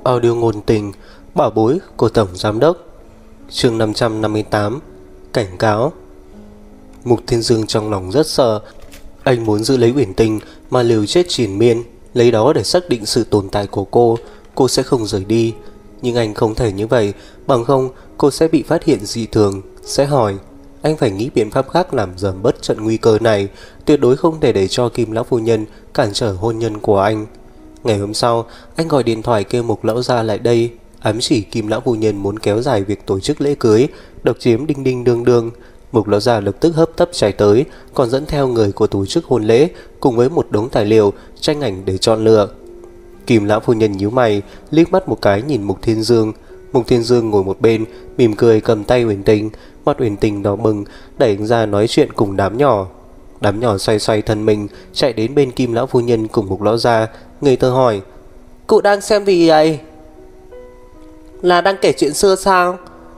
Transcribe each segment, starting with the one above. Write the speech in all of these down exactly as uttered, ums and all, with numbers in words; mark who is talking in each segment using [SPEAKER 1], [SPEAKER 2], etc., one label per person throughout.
[SPEAKER 1] Audio ngôn tình bảo bối của Tổng Giám Đốc. Chương năm trăm năm mươi tám. Cảnh cáo. Mục Thiên Dương trong lòng rất sợ. Anh muốn giữ lấy Uyển Tình mà liều chết triền miên, lấy đó để xác định sự tồn tại của cô. Cô sẽ không rời đi. Nhưng anh không thể như vậy, bằng không cô sẽ bị phát hiện dị thường, sẽ hỏi. Anh phải nghĩ biện pháp khác làm giảm bớt trận nguy cơ này. Tuyệt đối không thể để cho Kim Lão Phu Nhân cản trở hôn nhân của anh. Ngày hôm sau, anh gọi điện thoại kêu Mục Lão gia lại đây, ám chỉ Kim Lão Phu Nhân muốn kéo dài việc tổ chức lễ cưới, độc chiếm Đinh Đinh đương đương. Mục Lão gia lập tức hấp tấp chạy tới, còn dẫn theo người của tổ chức hôn lễ cùng với một đống tài liệu, tranh ảnh để chọn lựa. Kim Lão Phu Nhân nhíu mày, liếc mắt một cái nhìn Mục Thiên Dương. Mục Thiên Dương ngồi một bên, mỉm cười cầm tay Uyển Tình, mặt Uyển Tình đỏ bừng, đẩy anh ra nói chuyện cùng đám nhỏ. Đám nhỏ xoay xoay thân mình, chạy đến bên Kim Lão Phu Nhân cùng Mục Lão gia. Người thơ hỏi: "Cụ đang xem gì vậy?" "Là đang kể chuyện xưa sao?"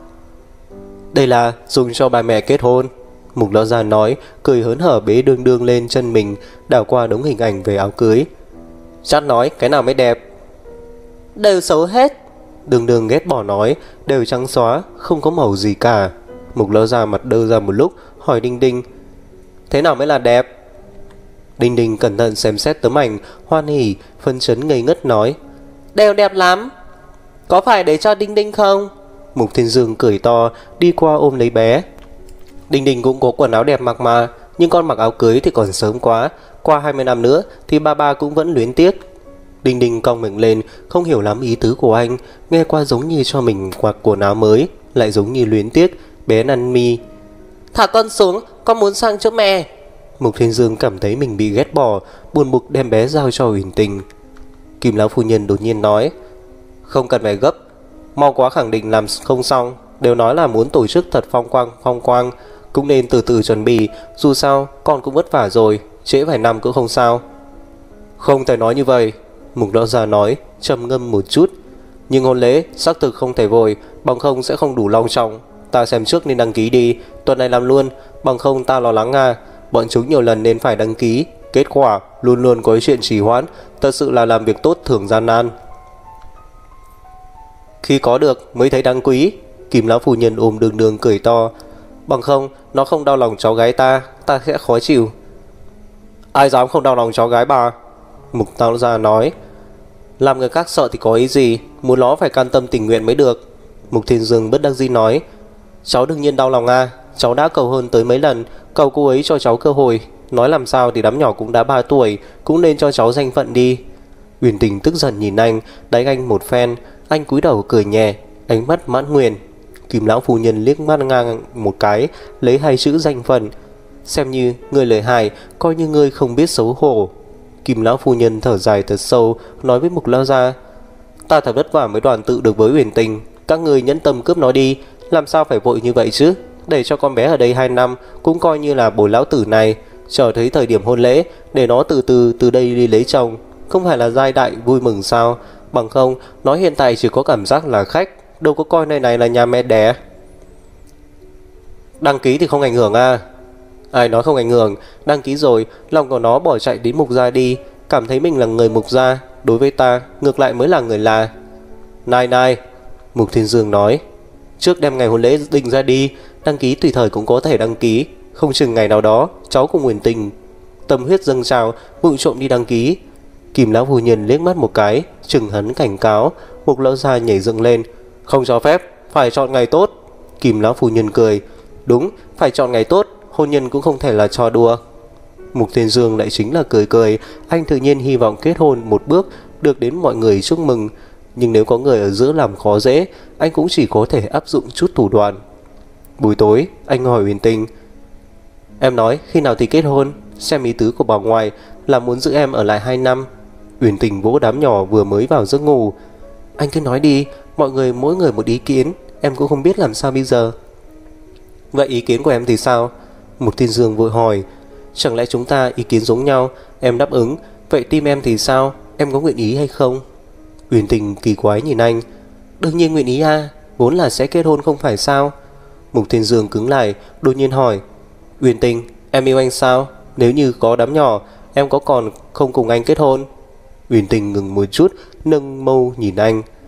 [SPEAKER 1] "Đây là dùng cho bà mẹ kết hôn." Mục Lão gia nói, cười hớn hở bế đương đương lên chân mình, đảo qua đống hình ảnh về áo cưới. "Chắc nói cái nào mới đẹp?" "Đều xấu hết." Đương đương ghét bỏ nói, "Đều trắng xóa, không có màu gì cả." Mục Lão gia mặt đơ ra một lúc, hỏi Đinh Đinh: "Thế nào mới là đẹp?" Đinh Đinh cẩn thận xem xét tấm ảnh, hoan hỉ, phân chấn ngây ngất nói: "Đều đẹp lắm. Có phải để cho Đinh Đinh không?" Mục Thiên Dương cười to, đi qua ôm lấy bé. "Đinh Đinh cũng có quần áo đẹp mặc mà, nhưng con mặc áo cưới thì còn sớm quá, qua hai mươi năm nữa thì ba ba cũng vẫn luyến tiếc." Đinh Đinh cong miệng lên, không hiểu lắm ý tứ của anh, nghe qua giống như cho mình mặc quần áo mới, lại giống như luyến tiếc. Bé năn mi: "Thả con xuống, con muốn sang chỗ mẹ." Mục Thiên Dương cảm thấy mình bị ghét bỏ, buồn bực đem bé giao cho Uyển Tình. Kim Lão Phu Nhân đột nhiên nói: "Không cần phải gấp, mau quá khẳng định làm không xong, đều nói là muốn tổ chức thật phong quang phong quang, cũng nên từ từ chuẩn bị, dù sao con cũng vất vả rồi, trễ vài năm cũng không sao." "Không thể nói như vậy." Mục Lão gia nói, trầm ngâm một chút: "Nhưng hôn lễ xác thực không thể vội, bằng không sẽ không đủ long trọng. Ta xem trước nên đăng ký đi, tuần này làm luôn, bằng không ta lo lắng à. Bọn chúng nhiều lần nên phải đăng ký, kết quả luôn luôn có chuyện trì hoãn, thật sự là làm việc tốt thường gian nan. Khi có được mới thấy đáng quý." Kim Lão Phu Nhân ôm đường đường cười to: "Bằng không nó không đau lòng cháu gái ta, ta sẽ khó chịu." "Ai dám không đau lòng cháu gái bà?" Mục Lão gia nói: "Làm người khác sợ thì có ý gì, muốn nó phải can tâm tình nguyện mới được." Mục Thiên Dương bất đắc dĩ nói: "Cháu đương nhiên đau lòng à, cháu đã cầu hôn tới mấy lần, cầu cô ấy cho cháu cơ hội, nói làm sao thì đám nhỏ cũng đã ba tuổi, cũng nên cho cháu danh phận đi." Uyển Tình tức giận nhìn anh, đánh anh một phen, anh cúi đầu cười nhẹ, ánh mắt mãn nguyện. Kim Lão Phu Nhân liếc mắt ngang một cái, lấy hai chữ danh phận: "Xem như ngươi lời hại, coi như ngươi không biết xấu hổ." Kim Lão Phu Nhân thở dài thật sâu, nói với Mục Lão gia: "Ta thật vất vả mới đoàn tụ được với Uyển Tình, các ngươi nhẫn tâm cướp nó đi, làm sao phải vội như vậy chứ? Để cho con bé ở đây hai năm cũng coi như là bồi lão tử này, chờ thấy thời điểm hôn lễ để nó từ từ từ đây đi lấy chồng, không phải là giai đại vui mừng sao? Bằng không nó hiện tại chỉ có cảm giác là khách, đâu có coi nơi này là nhà mẹ đẻ." "Đăng ký thì không ảnh hưởng à?" "Ai nói không ảnh hưởng, đăng ký rồi lòng của nó bỏ chạy đến Mục gia đi, cảm thấy mình là người Mục gia, đối với ta ngược lại mới là người là." "Này này," Mục Thiên Dương nói, "trước đem ngày hôn lễ định ra đi, đăng ký tùy thời cũng có thể đăng ký, không chừng ngày nào đó cháu cùng Uyển Tình tâm huyết dâng trào, vụng trộm đi đăng ký." Kim Lão Phu Nhân liếc mắt một cái, chừng hắn cảnh cáo. Mục Lão gia nhảy dựng lên: "Không cho phép, phải chọn ngày tốt." Kim Lão Phu Nhân cười: "Đúng, phải chọn ngày tốt, hôn nhân cũng không thể là trò đùa." Mục Thiên Dương lại chính là cười cười, anh tự nhiên hy vọng kết hôn một bước được đến mọi người chúc mừng, nhưng nếu có người ở giữa làm khó dễ, anh cũng chỉ có thể áp dụng chút thủ đoạn. Buổi tối, anh hỏi Uyển Tình: "Em nói khi nào thì kết hôn? Xem ý tứ của bà ngoại là muốn giữ em ở lại hai năm." Uyển Tình vỗ đám nhỏ vừa mới vào giấc ngủ: "Anh cứ nói đi, mọi người mỗi người một ý kiến, em cũng không biết làm sao bây giờ." "Vậy ý kiến của em thì sao?" Mục Thiên Dương vội hỏi: "Chẳng lẽ chúng ta ý kiến giống nhau, em đáp ứng, vậy tim em thì sao, em có nguyện ý hay không?" Uyển Tình kỳ quái nhìn anh: "Đương nhiên nguyện ý à, vốn là sẽ kết hôn không phải sao?" Mục Thiên Dương cứng lại, đột nhiên hỏi: "Uyển Tình, em yêu anh sao? Nếu như có đám nhỏ, em có còn không cùng anh kết hôn?" Uyển Tình ngừng một chút, nâng mâu nhìn anh: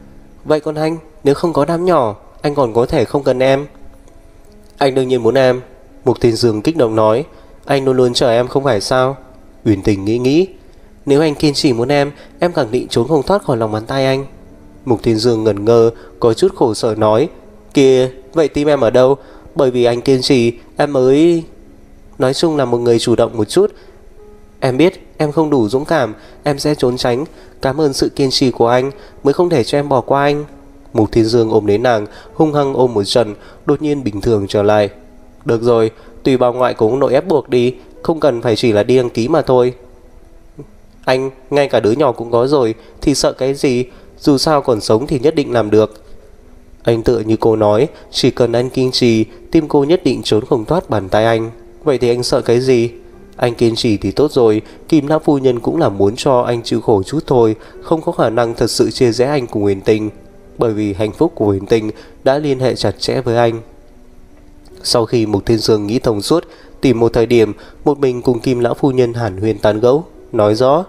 [SPEAKER 1] Vậy còn anh, nếu không có đám nhỏ, anh còn có thể không cần em. Anh đương nhiên muốn em, Mục Thiên Dương kích động nói. Anh luôn luôn chờ em không phải sao? Uyển Tình nghĩ nghĩ. Nếu anh kiên trì muốn em, em khẳng định trốn không thoát khỏi lòng bàn tay anh. Mục Thiên Dương ngẩn ngơ, có chút khổ sở nói. Kìa, vậy tim em ở đâu? Bởi vì anh kiên trì, em mới... Nói chung là một người chủ động một chút. Em biết em không đủ dũng cảm, em sẽ trốn tránh. Cảm ơn sự kiên trì của anh, mới không để cho em bỏ qua anh. Mục Thiên Dương ôm lấy nàng, hung hăng ôm một trận, đột nhiên bình thường trở lại. Được rồi, tùy bà ngoại của ông nội ép buộc đi, không cần phải chỉ là đi đăng ký mà thôi. Anh, ngay cả đứa nhỏ cũng có rồi, thì sợ cái gì? Dù sao còn sống thì nhất định làm được. Anh tựa như cô nói, chỉ cần anh kiên trì, tim cô nhất định trốn không thoát bàn tay anh. Vậy thì anh sợ cái gì? Anh kiên trì thì tốt rồi. Kim Lão phu nhân cũng là muốn cho anh chịu khổ chút thôi, không có khả năng thật sự chia rẽ anh cùng Huyền Tình, bởi vì hạnh phúc của Huyền Tình đã liên hệ chặt chẽ với anh. Sau khi Mục Thiên Dương nghĩ thông suốt, tìm một thời điểm một mình cùng Kim Lão phu nhân hàn huyên tán gẫu, nói rõ: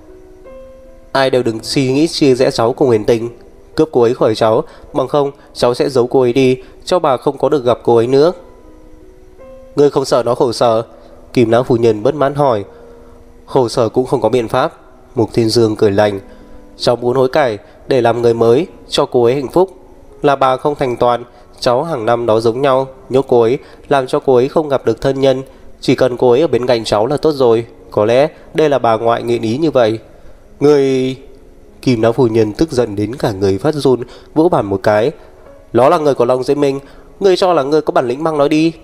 [SPEAKER 1] ai đều đừng suy nghĩ chia rẽ cháu cùng Huyền Tình, cướp cô ấy khỏi cháu, bằng không cháu sẽ giấu cô ấy đi, cho bà không có được gặp cô ấy nữa. Ngươi không sợ nó khổ sở? Kim Lão phu nhân bất mãn hỏi. Khổ sở cũng không có biện pháp. Mục Thiên Dương cười lạnh. Cháu muốn hối cải để làm người mới, cho cô ấy hạnh phúc. Là bà không thành toàn, cháu hàng năm đó giống nhau, nhốt cô ấy, làm cho cô ấy không gặp được thân nhân. Chỉ cần cô ấy ở bên cạnh cháu là tốt rồi. Có lẽ đây là bà ngoại nguyện ý như vậy. Người... Kim Lão phu nhân tức giận đến cả người phát run, vỗ bàn một cái. Nó là người của Long Diễm Minh, ngươi cho là ngươi có bản lĩnh mang nó đi.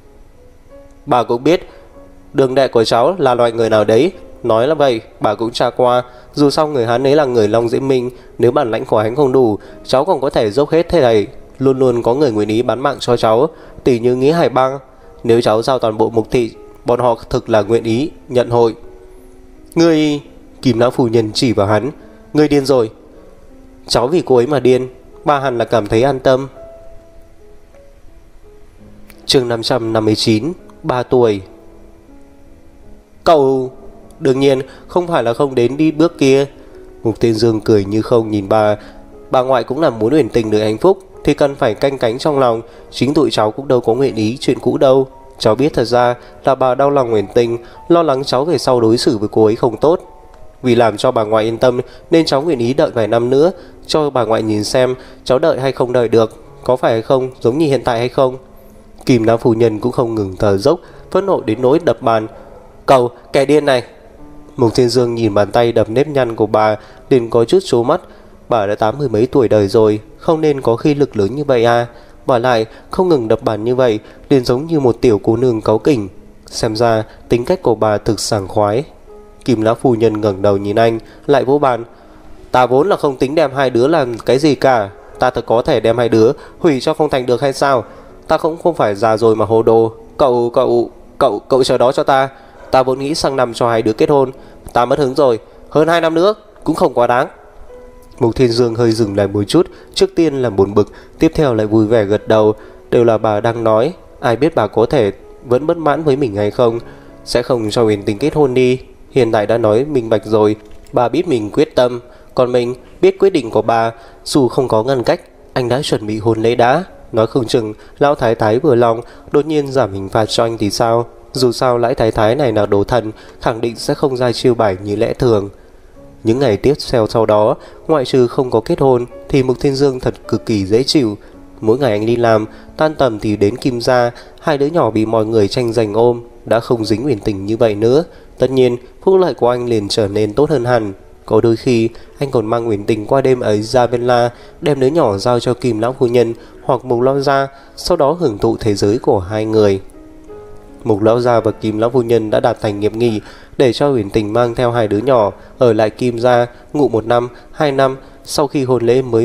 [SPEAKER 1] Bà cũng biết đường đệ của cháu là loại người nào đấy. Nói là vậy, bà cũng tra qua. Dù sao người hắn ấy là người Long Diễm Minh, nếu bản lãnh của hắn không đủ, cháu còn có thể dốc hết thế này. Luôn luôn có người nguyện ý bán mạng cho cháu, tỷ như Nghĩ Hải Bang. Nếu cháu giao toàn bộ mục thị, bọn họ thực là nguyện ý nhận hội. Ngươi... Kim Lão phu nhân chỉ vào hắn. Ngươi điên rồi. Cháu vì cô ấy mà điên, bà hẳn là cảm thấy an tâm. Chương năm trăm năm mươi chín. Ba tuổi. Cậu... Đương nhiên không phải là không đến đi bước kia. Mục Thiên Dương cười như không nhìn bà. Bà ngoại cũng là muốn Huyền Tình được hạnh phúc, thì cần phải canh cánh trong lòng. Chính tụi cháu cũng đâu có nguyện ý chuyện cũ đâu. Cháu biết thật ra là bà đau lòng Huyền Tình, lo lắng cháu về sau đối xử với cô ấy không tốt. Vì làm cho bà ngoại yên tâm nên cháu nguyện ý đợi vài năm nữa, cho bà ngoại nhìn xem cháu đợi hay không đợi được, có phải hay không, giống như hiện tại hay không. Kim Lão phu nhân cũng không ngừng thở dốc, phẫn nộ đến nỗi đập bàn. Cậu, kẻ điên này. Mục Thiên Dương nhìn bàn tay đập nếp nhăn của bà, liền có chút trố mắt. Bà đã tám mươi mấy tuổi đời rồi, không nên có khí lực lớn như vậy à. Bà lại không ngừng đập bàn như vậy, liền giống như một tiểu cô nương cáu kỉnh. Xem ra tính cách của bà thực sảng khoái. Kim Lão phu nhân ngẩng đầu nhìn anh, lại vỗ bàn. Ta vốn là không tính đem hai đứa làm cái gì cả. Ta thật có thể đem hai đứa hủy cho không thành được hay sao? Ta cũng không phải già rồi mà hồ đồ. Cậu, cậu, cậu, cậu chờ đó cho ta. Ta vốn nghĩ sang năm cho hai đứa kết hôn. Ta mất hứng rồi, hơn hai năm nữa cũng không quá đáng. Mục Thiên Dương hơi dừng lại một chút, trước tiên là buồn bực, tiếp theo lại vui vẻ gật đầu. Đều là bà đang nói, ai biết bà có thể vẫn bất mãn với mình hay không. Sẽ không cho Huyền Tình kết hôn đi. Hiện tại đã nói minh bạch rồi, bà biết mình quyết tâm, còn mình biết quyết định của bà. Dù không có ngăn cách, anh đã chuẩn bị hôn lễ đã. Nói không chừng lão thái thái vừa lòng đột nhiên giảm hình phạt cho anh thì sao? Dù sao lão thái thái này là đồ thần, khẳng định sẽ không ra chiêu bài như lẽ thường. Những ngày tiếp theo sau đó, ngoại trừ không có kết hôn thì Mục Thiên Dương thật cực kỳ dễ chịu. Mỗi ngày anh đi làm, tan tầm thì đến Kim gia. Hai đứa nhỏ bị mọi người tranh giành ôm, đã không dính Huyền Tình như vậy nữa. Tất nhiên phúc lợi của anh liền trở nên tốt hơn hẳn. Có đôi khi anh còn mang Huyền Tình qua đêm ấy ra Villa, đem đứa nhỏ giao cho Kim Lão phu nhân hoặc Mục Lão gia, sau đó hưởng thụ thế giới của hai người. Mục Lão gia và Kim Lão phu nhân đã đạt thành nghiệp nghị, để cho Huyền Tình mang theo hai đứa nhỏ ở lại Kim gia ngụ một năm, hai năm, sau khi hôn lễ mới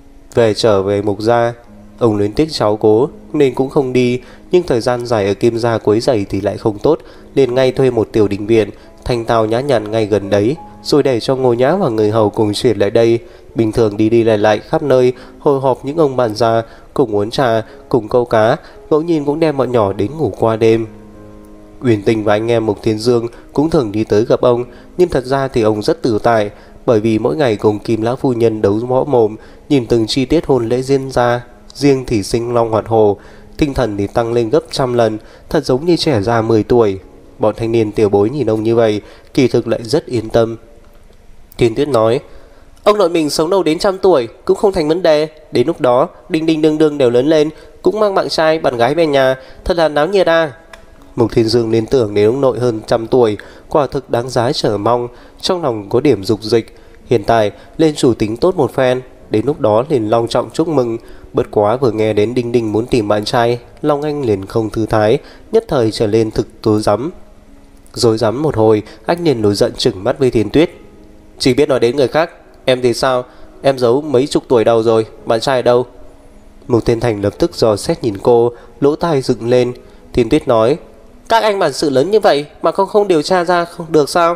[SPEAKER 1] về trở về Mục gia. Ông luyến tiếc cháu cố nên cũng không đi, nhưng thời gian dài ở Kim gia quấy rầy thì lại không tốt, liền ngay thuê một tiểu đình viện thanh tao nhã nhặn ngay gần đấy, rồi để cho Ngô Nhã và người hầu cùng chuyển lại đây. Bình thường đi đi lại lại khắp nơi, hồi họp những ông bạn già, cùng uống trà, cùng câu cá, ngẫu nhiên cũng đem bọn nhỏ đến ngủ qua đêm. Uyển Tình và anh em Mục Thiên Dương cũng thường đi tới gặp ông, nhưng thật ra thì ông rất tự tại, bởi vì mỗi ngày cùng Kim lão phu nhân đấu võ mồm, nhìn từng chi tiết hôn lễ diễn ra, riêng thì sinh long hoạt hổ, tinh thần thì tăng lên gấp trăm lần, thật giống như trẻ già mười tuổi. Bọn thanh niên tiểu bối nhìn ông như vậy, kỳ thực lại rất yên tâm. Thiên Tuyết nói, ông nội mình sống đâu đến trăm tuổi cũng không thành vấn đề. Đến lúc đó Đinh Đinh Đương Đương đều lớn lên, cũng mang bạn trai bạn gái về nhà, thật là náo nhiệt à. Mục Thiên Dương liên tưởng đến ông nội hơn trăm tuổi, quả thực đáng giá chờ mong, trong lòng có điểm dục dịch. Hiện tại lên chủ tính tốt một phen, đến lúc đó liền long trọng chúc mừng. Bất quá vừa nghe đến Đinh Đinh muốn tìm bạn trai, Long Anh liền không thư thái, nhất thời trở lên thực tối rắm. Rồi rắm một hồi, anh liền nổi giận trừng mắt với Thiên Tuyết. Chỉ biết nói đến người khác, em thì sao? Em giấu mấy chục tuổi đầu rồi, bạn trai ở đâu? Mục Thiên Thành lập tức dò xét nhìn cô, lỗ tai dựng lên. Thiên Tuyết nói, các anh bản sự lớn như vậy mà không không điều tra ra không được sao?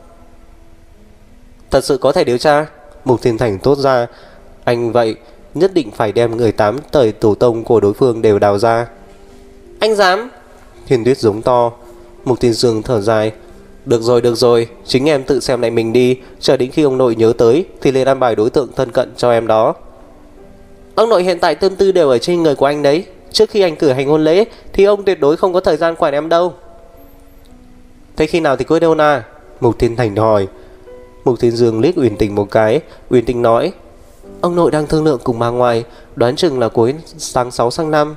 [SPEAKER 1] Thật sự có thể điều tra. Mục Thiên Thành tốt ra, anh vậy nhất định phải đem người tám đời tổ tông của đối phương đều đào ra. Anh dám? Thiên Tuyết giống to. Mục Thiên Dương thở dài, được rồi được rồi, chính em tự xem lại mình đi, chờ đến khi ông nội nhớ tới thì lên an bài đối tượng thân cận cho em đó. Ông nội hiện tại tâm tư đều ở trên người của anh đấy, trước khi anh cử hành hôn lễ thì ông tuyệt đối không có thời gian quản em đâu. Thế khi nào thì cưới đâu na? Mục Thiên Thành hỏi. Mục Thiên Dương liếc Uyển Tình một cái. Uyển Tình nói, ông nội đang thương lượng cùng bà ngoại, đoán chừng là cuối tháng sáu sang năm.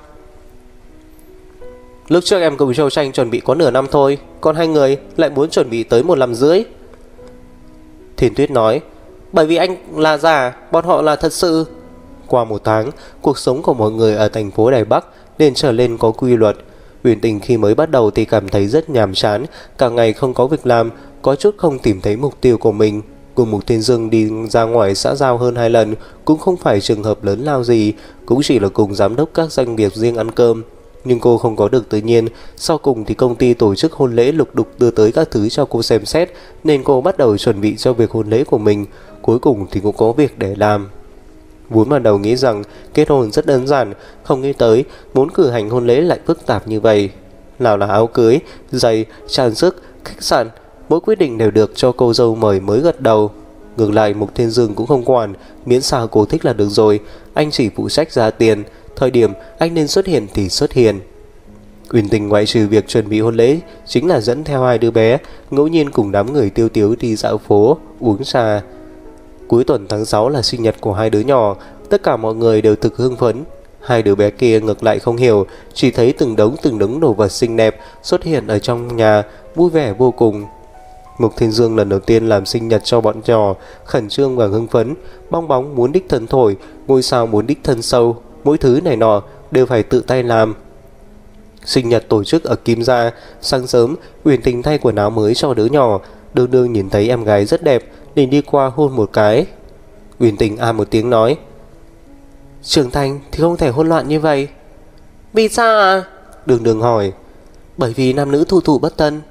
[SPEAKER 1] Lúc trước em cùng Châu Tranh chuẩn bị có nửa năm thôi, còn hai người lại muốn chuẩn bị tới một năm rưỡi. Thiên Tuyết nói, bởi vì anh là giả, bọn họ là thật sự. Qua một tháng, cuộc sống của mọi người ở thành phố Đài Bắc nên trở lên có quy luật. Uyển Tình khi mới bắt đầu thì cảm thấy rất nhàm chán, cả ngày không có việc làm, có chút không tìm thấy mục tiêu của mình. Cùng Mục Thiên Dương đi ra ngoài xã giao hơn hai lần, cũng không phải trường hợp lớn lao gì, cũng chỉ là cùng giám đốc các doanh nghiệp riêng ăn cơm. Nhưng cô không có được tự nhiên, sau cùng thì công ty tổ chức hôn lễ lục đục đưa tới các thứ cho cô xem xét, nên cô bắt đầu chuẩn bị cho việc hôn lễ của mình, cuối cùng thì cũng có việc để làm. Vốn ban đầu nghĩ rằng kết hôn rất đơn giản, không nghĩ tới muốn cử hành hôn lễ lại phức tạp như vậy. Nào là áo cưới, giày, trang sức, khách sạn, mỗi quyết định đều được cho cô dâu mời mới gật đầu. Ngược lại Mục Thiên Dương cũng không quản, miễn sao cô thích là được rồi, anh chỉ phụ trách giá tiền, thời điểm anh nên xuất hiện thì xuất hiện. Uyển Tình ngoại trừ việc chuẩn bị hôn lễ, chính là dẫn theo hai đứa bé, ngẫu nhiên cùng đám người tiêu tiếu đi dạo phố, uống trà. Cuối tuần tháng sáu là sinh nhật của hai đứa nhỏ, tất cả mọi người đều thực hưng phấn. Hai đứa bé kia ngược lại không hiểu, chỉ thấy từng đống từng đống đồ vật xinh đẹp xuất hiện ở trong nhà, vui vẻ vô cùng. Mục Thiên Dương lần đầu tiên làm sinh nhật cho bọn nhỏ, khẩn trương và hưng phấn, bong bóng muốn đích thân thổi, ngôi sao muốn đích thân sâu, mỗi thứ này nọ đều phải tự tay làm. Sinh nhật tổ chức ở Kim Gia, sáng sớm Uyển Tình thay quần áo mới cho đứa nhỏ, Đương Đương nhìn thấy em gái rất đẹp nên đi qua hôn một cái. Uyển Tình à một tiếng nói, trưởng thành thì không thể hôn loạn như vậy. Vì sao à? Đương Đương hỏi. Bởi vì nam nữ thủ thủ bất thân.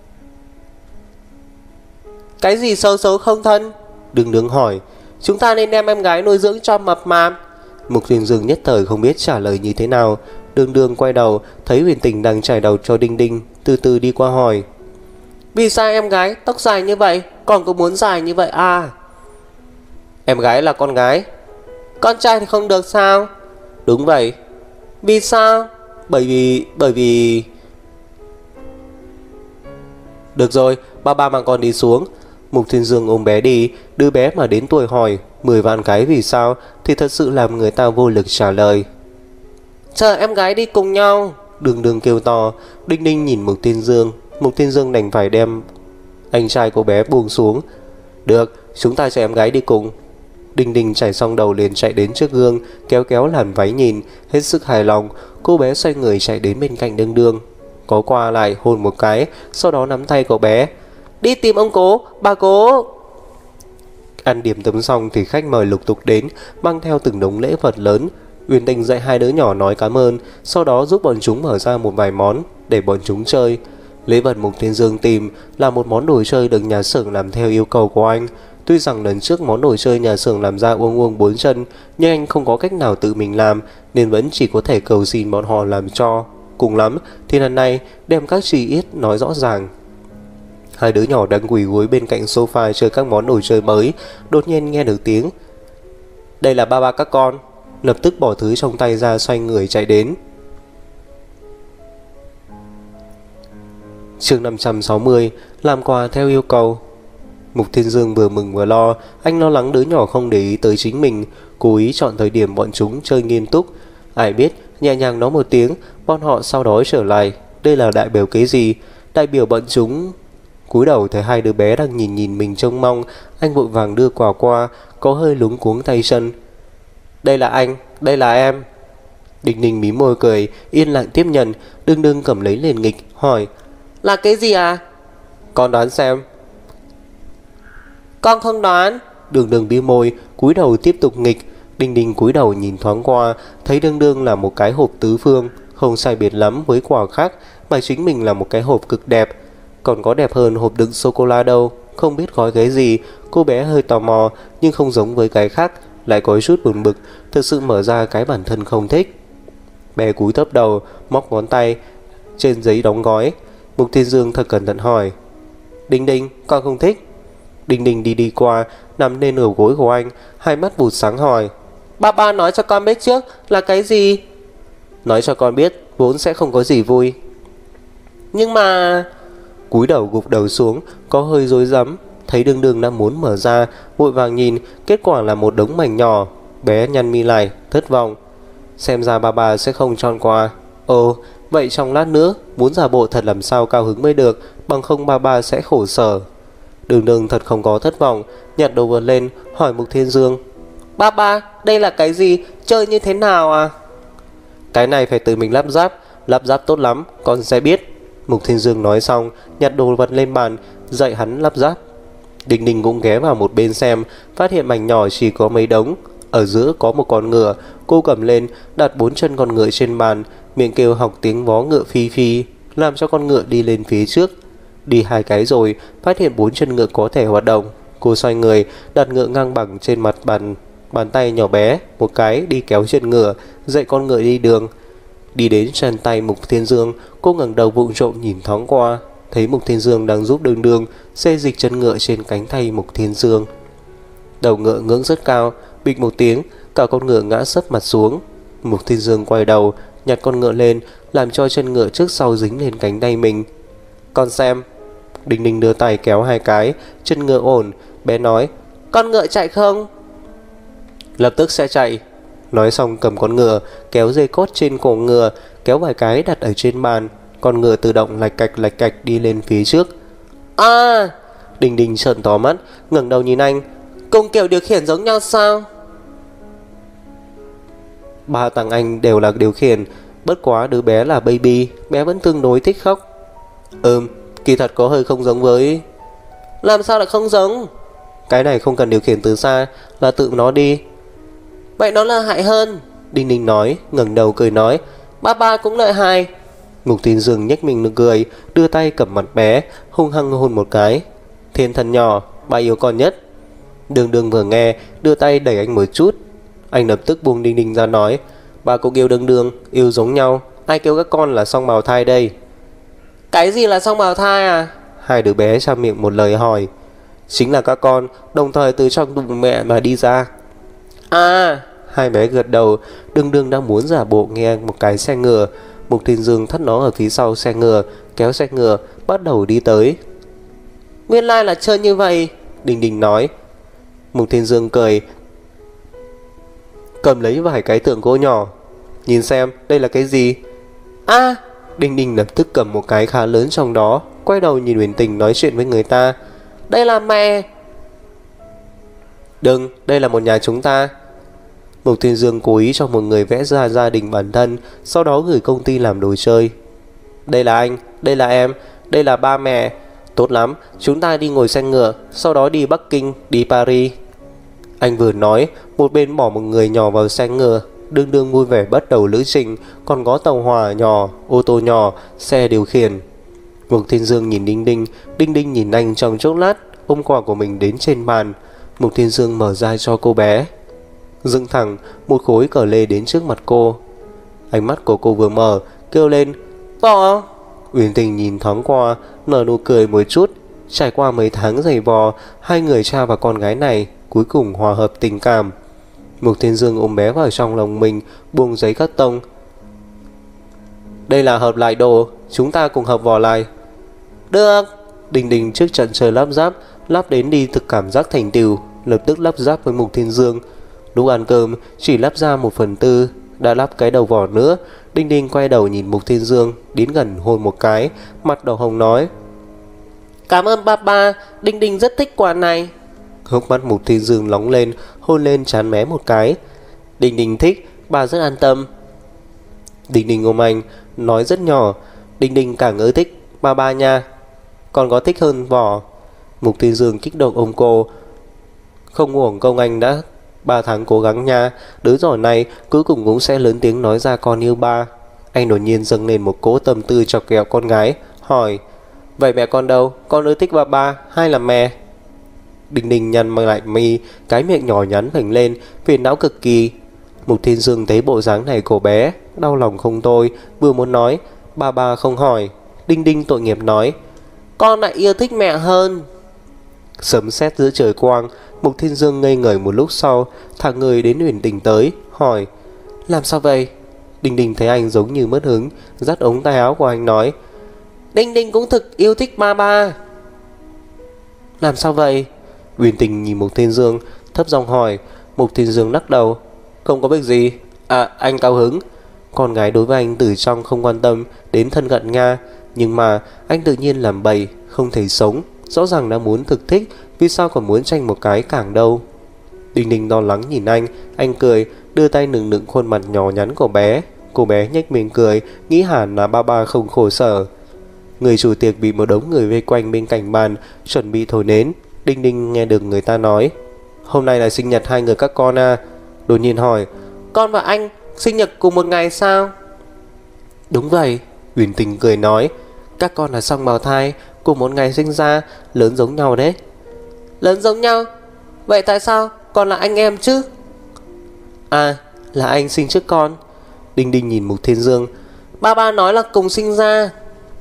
[SPEAKER 1] Cái gì xấu xấu không thân? Đương Đương hỏi. Chúng ta nên đem em gái nuôi dưỡng cho mập mạp. Mục Thiên Dương nhất thời không biết trả lời như thế nào. Đương Đương quay đầu thấy Uyển Tình đang trải đầu cho Đinh Đinh, từ từ đi qua hỏi, vì sao em gái tóc dài như vậy, còn có muốn dài như vậy à? Em gái là con gái, con trai thì không được sao? Đúng vậy. Vì sao? Bởi vì... bởi vì... Được rồi, ba ba mang con đi xuống. Mục Thiên Dương ôm bé đi, đứa bé mà đến tuổi hỏi mười vạn cái vì sao thì thật sự làm người ta vô lực trả lời. Chờ em gái đi cùng nhau. Đương Đương kêu to. Đinh Đinh nhìn Mục Thiên Dương. Mục Thiên Dương đành phải đem anh trai cô bé buông xuống. Được, chúng ta cho em gái đi cùng. Đinh Đinh chải xong đầu liền chạy đến trước gương, kéo kéo làn váy nhìn, hết sức hài lòng. Cô bé xoay người chạy đến bên cạnh Đương Đương, có qua lại hôn một cái, sau đó nắm tay cậu bé. Đi tìm ông cố, bà cố. Ăn điểm tâm xong thì khách mời lục tục đến, mang theo từng đống lễ vật lớn. Uyển Tình dạy hai đứa nhỏ nói cảm ơn, sau đó giúp bọn chúng mở ra một vài món để bọn chúng chơi. Lễ vật Mục Thiên Dương tìm là một món đồ chơi được nhà xưởng làm theo yêu cầu của anh. Tuy rằng lần trước món đồ chơi nhà xưởng làm ra uông uông bốn chân, nhưng anh không có cách nào tự mình làm, nên vẫn chỉ có thể cầu xin bọn họ làm cho. Cùng lắm thì lần này đem các chi tiết nói rõ ràng. Hai đứa nhỏ đang quỳ gối bên cạnh sofa chơi các món đồ chơi mới, đột nhiên nghe được tiếng "Đây là ba ba các con", lập tức bỏ thứ trong tay ra, xoay người chạy đến. Chương năm trăm sáu mươi, làm quà theo yêu cầu. Mục Thiên Dương vừa mừng vừa lo, anh lo lắng đứa nhỏ không để ý tới chính mình, cố ý chọn thời điểm bọn chúng chơi nghiêm túc. Ai biết, nhẹ nhàng nói một tiếng, bọn họ sau đó trở lại. Đây là đại biểu cái gì? Đại biểu bọn chúng. Cúi đầu thấy hai đứa bé đang nhìn nhìn mình trông mong, anh vội vàng đưa quà qua, có hơi luống cuống tay chân. Đây là anh, đây là em. Đình Đình mím môi cười, yên lặng tiếp nhận, đương đương cầm lấy liền nghịch, hỏi: Là cái gì à? Con đoán xem. Con không đoán. Đường đường bĩu môi, cúi đầu tiếp tục nghịch. Đình Đình cúi đầu nhìn thoáng qua, thấy đương đương là một cái hộp tứ phương, không sai biệt lắm với quà khác, mà chính mình là một cái hộp cực đẹp. Còn có đẹp hơn hộp đựng sô-cô-la đâu, không biết gói cái gì. Cô bé hơi tò mò, nhưng không giống với cái khác, lại có chút buồn bực, thực sự mở ra cái bản thân không thích. Bé cúi thấp đầu, móc ngón tay trên giấy đóng gói. Mục Thiên Dương thật cẩn thận hỏi: Đình Đình, con không thích? Đình Đình đi đi qua, nằm lên ở gối của anh, hai mắt vụt sáng hỏi: Ba ba nói cho con biết trước là cái gì? Nói cho con biết vốn sẽ không có gì vui. Nhưng mà... Cúi đầu gục đầu xuống, có hơi rối rắm. Thấy đương đương đã muốn mở ra, vội vàng nhìn, kết quả là một đống mảnh nhỏ. Bé nhăn mi lại, thất vọng. Xem ra ba ba sẽ không chọn quà. Ồ, vậy trong lát nữa muốn giả bộ thật làm sao cao hứng mới được, bằng không ba ba sẽ khổ sở. Đường đường thật không có thất vọng, nhặt đồ vật lên, hỏi Mục Thiên Dương: Ba ba, đây là cái gì? Chơi như thế nào à? Cái này phải tự mình lắp ráp, lắp ráp tốt lắm, con sẽ biết. Mục Thiên Dương nói xong, nhặt đồ vật lên bàn, dạy hắn lắp ráp. Đình Đình cũng ghé vào một bên xem, phát hiện mảnh nhỏ chỉ có mấy đống. Ở giữa có một con ngựa, cô cầm lên, đặt bốn chân con ngựa trên bàn, miệng kêu học tiếng vó ngựa phi phi, làm cho con ngựa đi lên phía trước. Đi hai cái rồi, phát hiện bốn chân ngựa có thể hoạt động. Cô xoay người, đặt ngựa ngang bằng trên mặt bàn, bàn tay nhỏ bé, một cái đi kéo chân ngựa, dạy con ngựa đi đường. Đi đến chân tay Mục Thiên Dương, cô ngẩng đầu vụng trộm nhìn thoáng qua, thấy Mục Thiên Dương đang giúp đường đường xê dịch chân ngựa trên cánh tay Mục Thiên Dương. Đầu ngựa ngưỡng rất cao, bịch một tiếng, cả con ngựa ngã sấp mặt xuống. Mục Thiên Dương quay đầu, nhặt con ngựa lên, làm cho chân ngựa trước sau dính lên cánh tay mình. Con xem. Đình Đình đưa tay kéo hai cái, chân ngựa ổn. Bé nói: Con ngựa chạy không? Lập tức sẽ chạy. Nói xong cầm con ngựa, kéo dây cót trên cổ ngựa, kéo vài cái đặt ở trên bàn. Con ngựa tự động lạch cạch lạch cạch đi lên phía trước. À! Đình Đình trợn to mắt, ngẩng đầu nhìn anh. Cùng kiểu điều khiển giống nhau sao? Ba thằng anh đều là điều khiển, bất quá đứa bé là baby, bé vẫn tương đối thích khóc. Ừm, kỳ thật có hơi không giống với... Làm sao lại không giống? Cái này không cần điều khiển từ xa, là tự nó đi. Vậy nó là hại hơn. Đinh Ninh nói, ngẩng đầu cười nói: Ba ba cũng lợi hại. Mục Thiên Dương nhếch mình nụ cười, đưa tay cầm mặt bé, hung hăng hôn một cái. Thiên thần nhỏ, ba yêu con nhất. Đường đường vừa nghe, đưa tay đẩy anh một chút. Anh lập tức buông Đinh Ninh ra nói: Ba cũng yêu đường đường, yêu giống nhau. Ai kêu các con là song bào thai đây? Cái gì là song bào thai à? Hai đứa bé chăm miệng một lời hỏi. Chính là các con đồng thời từ trong bụng mẹ mà đi ra. À, hai bé gật đầu. Đường đường đang muốn giả bộ nghe một cái xe ngựa. Mục Thiên Dương thắt nó ở phía sau xe ngựa, kéo xe ngựa bắt đầu đi tới. Nguyên lai là chơi như vậy, Đình Đình nói. Mục Thiên Dương cười, cầm lấy vài cái tượng gỗ nhỏ. Nhìn xem đây là cái gì? À, Đình Đình lập tức cầm một cái khá lớn trong đó, quay đầu nhìn Huyền Tình nói chuyện với người ta. Đây là mẹ. Đừng, đây là một nhà chúng ta. Mục Thiên Dương cố ý cho một người vẽ ra gia đình bản thân, sau đó gửi công ty làm đồ chơi. Đây là anh, đây là em, đây là ba mẹ. Tốt lắm, chúng ta đi ngồi xe ngựa, sau đó đi Bắc Kinh, đi Paris. Anh vừa nói, một bên bỏ một người nhỏ vào xe ngựa. Đương đương vui vẻ bắt đầu lữ trình. Còn có tàu hỏa nhỏ, ô tô nhỏ, xe điều khiển. Mục Thiên Dương nhìn Đinh Đinh, Đinh Đinh nhìn anh trong chốc lát, ôm quà của mình đến trên bàn. Mục Thiên Dương mở ra cho cô bé. Dựng thẳng, một khối cờ lê đến trước mặt cô. Ánh mắt của cô vừa mở, kêu lên: Vỏ. Uyển Tình nhìn thoáng qua, nở nụ cười một chút. Trải qua mấy tháng giày vò, hai người cha và con gái này cuối cùng hòa hợp tình cảm. Mục Thiên Dương ôm bé vào trong lòng mình, buông giấy cắt tông. Đây là hợp lại đồ, chúng ta cùng hợp vò lại. Được. Đình Đình trước trận trời lắp ráp, lắp đến đi thực cảm giác thành tựu, lập tức lắp ráp với Mục Thiên Dương. Lúc ăn cơm chỉ lắp ra một phần tư, đã lắp cái đầu vỏ nữa. Đinh Đinh quay đầu nhìn Mục Thiên Dương, đến gần hôn một cái, mặt đỏ hồng nói: Cảm ơn ba ba, Đinh Đinh rất thích quà này. Hốc mắt Mục Thiên Dương nóng lên, hôn lên trán mé một cái. Đinh Đinh thích, bà rất an tâm. Đinh Đinh ôm anh, nói rất nhỏ: Đinh Đinh càng ưa thích ba ba nha. Còn có thích hơn vỏ. Mục Thiên Dương kích động ôm cô. Không uổng công anh đã ba tháng cố gắng nha. Đứa giỏi này cuối cùng cũng sẽ lớn tiếng nói ra con yêu ba. Anh đột nhiên dâng lên một cỗ tâm tư chọc ghẹo con gái, hỏi: Vậy mẹ con đâu? Con ưa thích ba ba hay là mẹ? Đinh Đinh nhăn lại mi, cái miệng nhỏ nhắn phình lên, phiền não cực kỳ. Mục Thiên Dương thấy bộ dáng này của bé, đau lòng không thôi, vừa muốn nói ba ba không hỏi. Đinh Đinh tội nghiệp nói: Con lại yêu thích mẹ hơn. Sấm sét giữa trời quang. Mục Thiên Dương ngây người một lúc sau, thẳng người đến Uyển Tình tới, hỏi: Làm sao vậy? Đinh Đinh thấy anh giống như mất hứng, dắt ống tay áo của anh nói: Đinh Đinh cũng thực yêu thích ba ba. Làm sao vậy? Uyển Tình nhìn Mục Thiên Dương, thấp giọng hỏi. Mục Thiên Dương lắc đầu: Không có việc gì. À, anh cao hứng. Con gái đối với anh từ trong không quan tâm đến thân cận Nga, nhưng mà anh tự nhiên làm bậy, không thể sống. Rõ ràng đã muốn thực thích, vì sao còn muốn tranh một cái càng đâu. Đinh Đinh lo lắng nhìn anh, anh cười, đưa tay nựng nựng khuôn mặt nhỏ nhắn của bé. Cô bé nhếch miệng cười, nghĩ hẳn là ba ba không khổ sở. Người chủ tiệc bị một đống người vây quanh bên cạnh bàn, chuẩn bị thổi nến. Đinh Đinh nghe được người ta nói: Hôm nay là sinh nhật hai người các con à? Đột nhiên hỏi: Con và anh sinh nhật cùng một ngày sao? Đúng vậy, Uyển Tình cười nói: Các con là song bào thai, cùng một ngày sinh ra, lớn giống nhau đấy. Lớn giống nhau? Vậy tại sao còn là anh em chứ? À, là anh sinh trước con. Đinh Đinh nhìn Mục Thiên Dương: Ba ba nói là cùng sinh ra.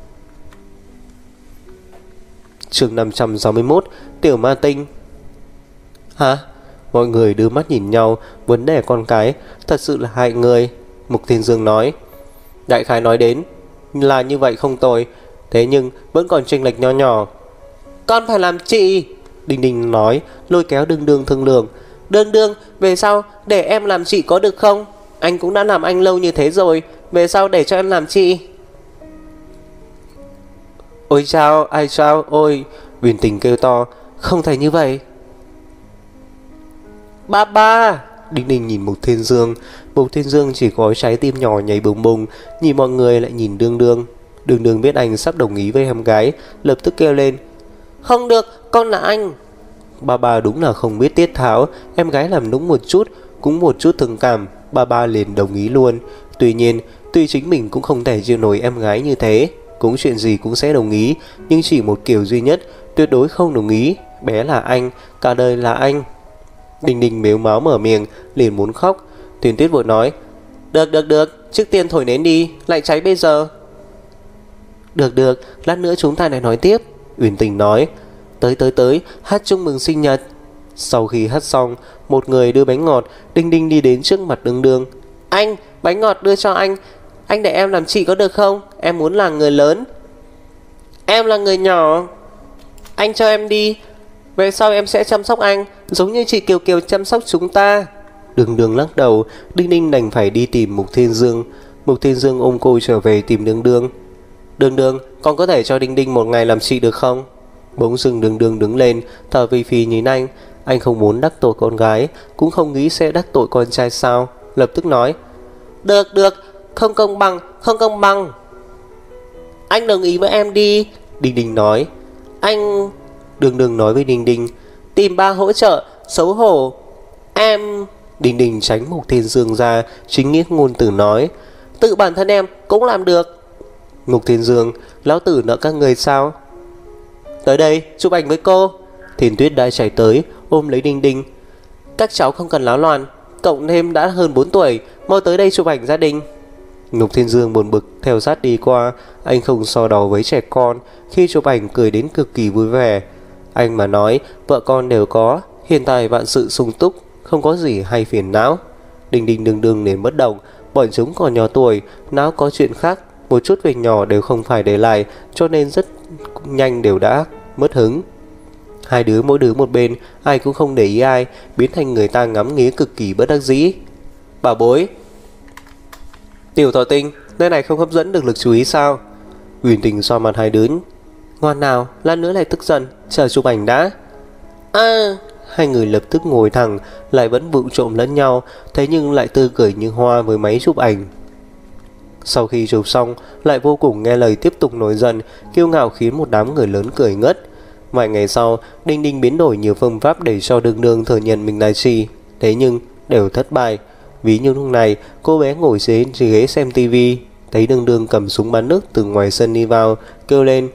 [SPEAKER 1] Chương năm trăm sáu mươi mốt, Tiểu Ma Tinh. Hả? Mọi người đưa mắt nhìn nhau, vấn đề con cái thật sự là hai người. Mục Thiên Dương nói: Đại khái nói đến là như vậy không tồi, thế nhưng vẫn còn chênh lệch nho nhỏ. Con phải làm chị. Đinh Đinh nói, lôi kéo Đương Đương thương lượng: Đương Đương, về sau để em làm chị có được không? Anh cũng đã làm anh lâu như thế rồi, về sau để cho em làm chị. Ôi chao, ai chao, ôi. Uyển Tình kêu to: Không thể như vậy. Ba ba. Đinh Đinh nhìn Mục Thiên Dương. Mục Thiên Dương chỉ có trái tim nhỏ nhảy bùng bùng, nhìn mọi người lại nhìn Đương Đương. Đương Đương biết anh sắp đồng ý với em gái, lập tức kêu lên: Không được, con là anh. Ba ba đúng là không biết tiết tháo, em gái làm đúng một chút, cũng một chút thương cảm, ba ba liền đồng ý luôn. Tuy nhiên, tuy chính mình cũng không thể chịu nổi em gái như thế, cũng chuyện gì cũng sẽ đồng ý, nhưng chỉ một kiểu duy nhất, tuyệt đối không đồng ý. Bé là anh, cả đời là anh. Đinh Đinh mếu máo mở miệng, liền muốn khóc. Tuyền Tuyết vội nói: Được được được, trước tiên thổi nến đi, lại cháy bây giờ. Được được, lát nữa chúng ta lại nói tiếp. Uyển Tình nói: Tới tới tới, hát chúc mừng sinh nhật. Sau khi hát xong, một người đưa bánh ngọt. Đinh Đinh đi đến trước mặt Đương Đương: Anh, bánh ngọt đưa cho anh. Anh để em làm chị có được không? Em muốn là người lớn. Em là người nhỏ. Anh cho em đi, về sau em sẽ chăm sóc anh, giống như chị Kiều Kiều chăm sóc chúng ta. Đương Đương lắc đầu. Đinh Đinh đành phải đi tìm Mục Thiên Dương. Mục Thiên Dương ôm cô trở về tìm Đương Đương. Đương Đương, con có thể cho Đinh Đinh một ngày làm chị được không? Bỗng dưng Đương Đương đứng lên, thở vì phì nhìn anh. Anh không muốn đắc tội con gái, cũng không nghĩ sẽ đắc tội con trai sao. Lập tức nói: Được được, không công bằng, không công bằng. Anh đồng ý với em đi. Đinh Đinh nói. Anh... Đương Đương nói với Đinh Đinh: Tìm ba hỗ trợ, xấu hổ. Em... Đinh Đinh tránh Mục Thiên Dương ra, chính nghĩa ngôn từ nói: Tự bản thân em cũng làm được. Mục Thiên Dương: Lão tử nợ các người sao? Tới đây, chụp ảnh với cô. Thiền Tuyết đã chạy tới, ôm lấy Đinh Đinh: Các cháu không cần láo loạn, cộng thêm đã hơn bốn tuổi, mau tới đây chụp ảnh gia đình. Ngục Thiên Dương buồn bực theo sát đi qua. Anh không so đo với trẻ con, khi chụp ảnh cười đến cực kỳ vui vẻ. Anh mà nói vợ con đều có, hiện tại vạn sự sung túc, không có gì hay phiền não. Đình Đình đừng đừng đến bất động, bọn chúng còn nhỏ tuổi, não có chuyện khác, một chút việc nhỏ đều không phải để lại, cho nên rất nhanh đều đã mất hứng. Hai đứa mỗi đứa một bên, ai cũng không để ý ai, biến thành người ta ngắm nghía cực kỳ bất đắc dĩ. Bảo bối, Tiểu Thọ Tinh, nơi này không hấp dẫn được lực chú ý sao? Uyển Tình xoa mặt hai đứa. Ngoan nào, lát nữa lại tức giận, chờ chụp ảnh đã. À, hai người lập tức ngồi thẳng, lại vẫn vụng trộm lẫn nhau, thế nhưng lại tươi cười như hoa với máy chụp ảnh. Sau khi chụp xong, lại vô cùng nghe lời tiếp tục nổi giận, kiêu ngạo khiến một đám người lớn cười ngất. Vài ngày sau, Đinh Đinh biến đổi nhiều phương pháp để cho Đường Đường thừa nhận mình là chị, thế nhưng đều thất bại. Ví như lúc này, cô bé ngồi trên ghế xem tivi, thấy Đường Đường cầm súng bắn nước từ ngoài sân đi vào, kêu lên: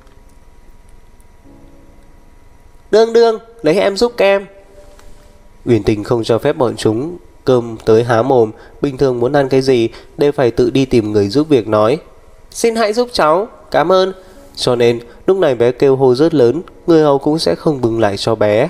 [SPEAKER 1] Đường Đường, lấy em giúp em. Uyển Tình không cho phép bọn chúng cơm tới há mồm, bình thường muốn ăn cái gì đều phải tự đi tìm người giúp việc, nói: Xin hãy giúp cháu, cảm ơn. Cho nên lúc này bé kêu hô rất lớn, người hầu cũng sẽ không bưng lại cho bé.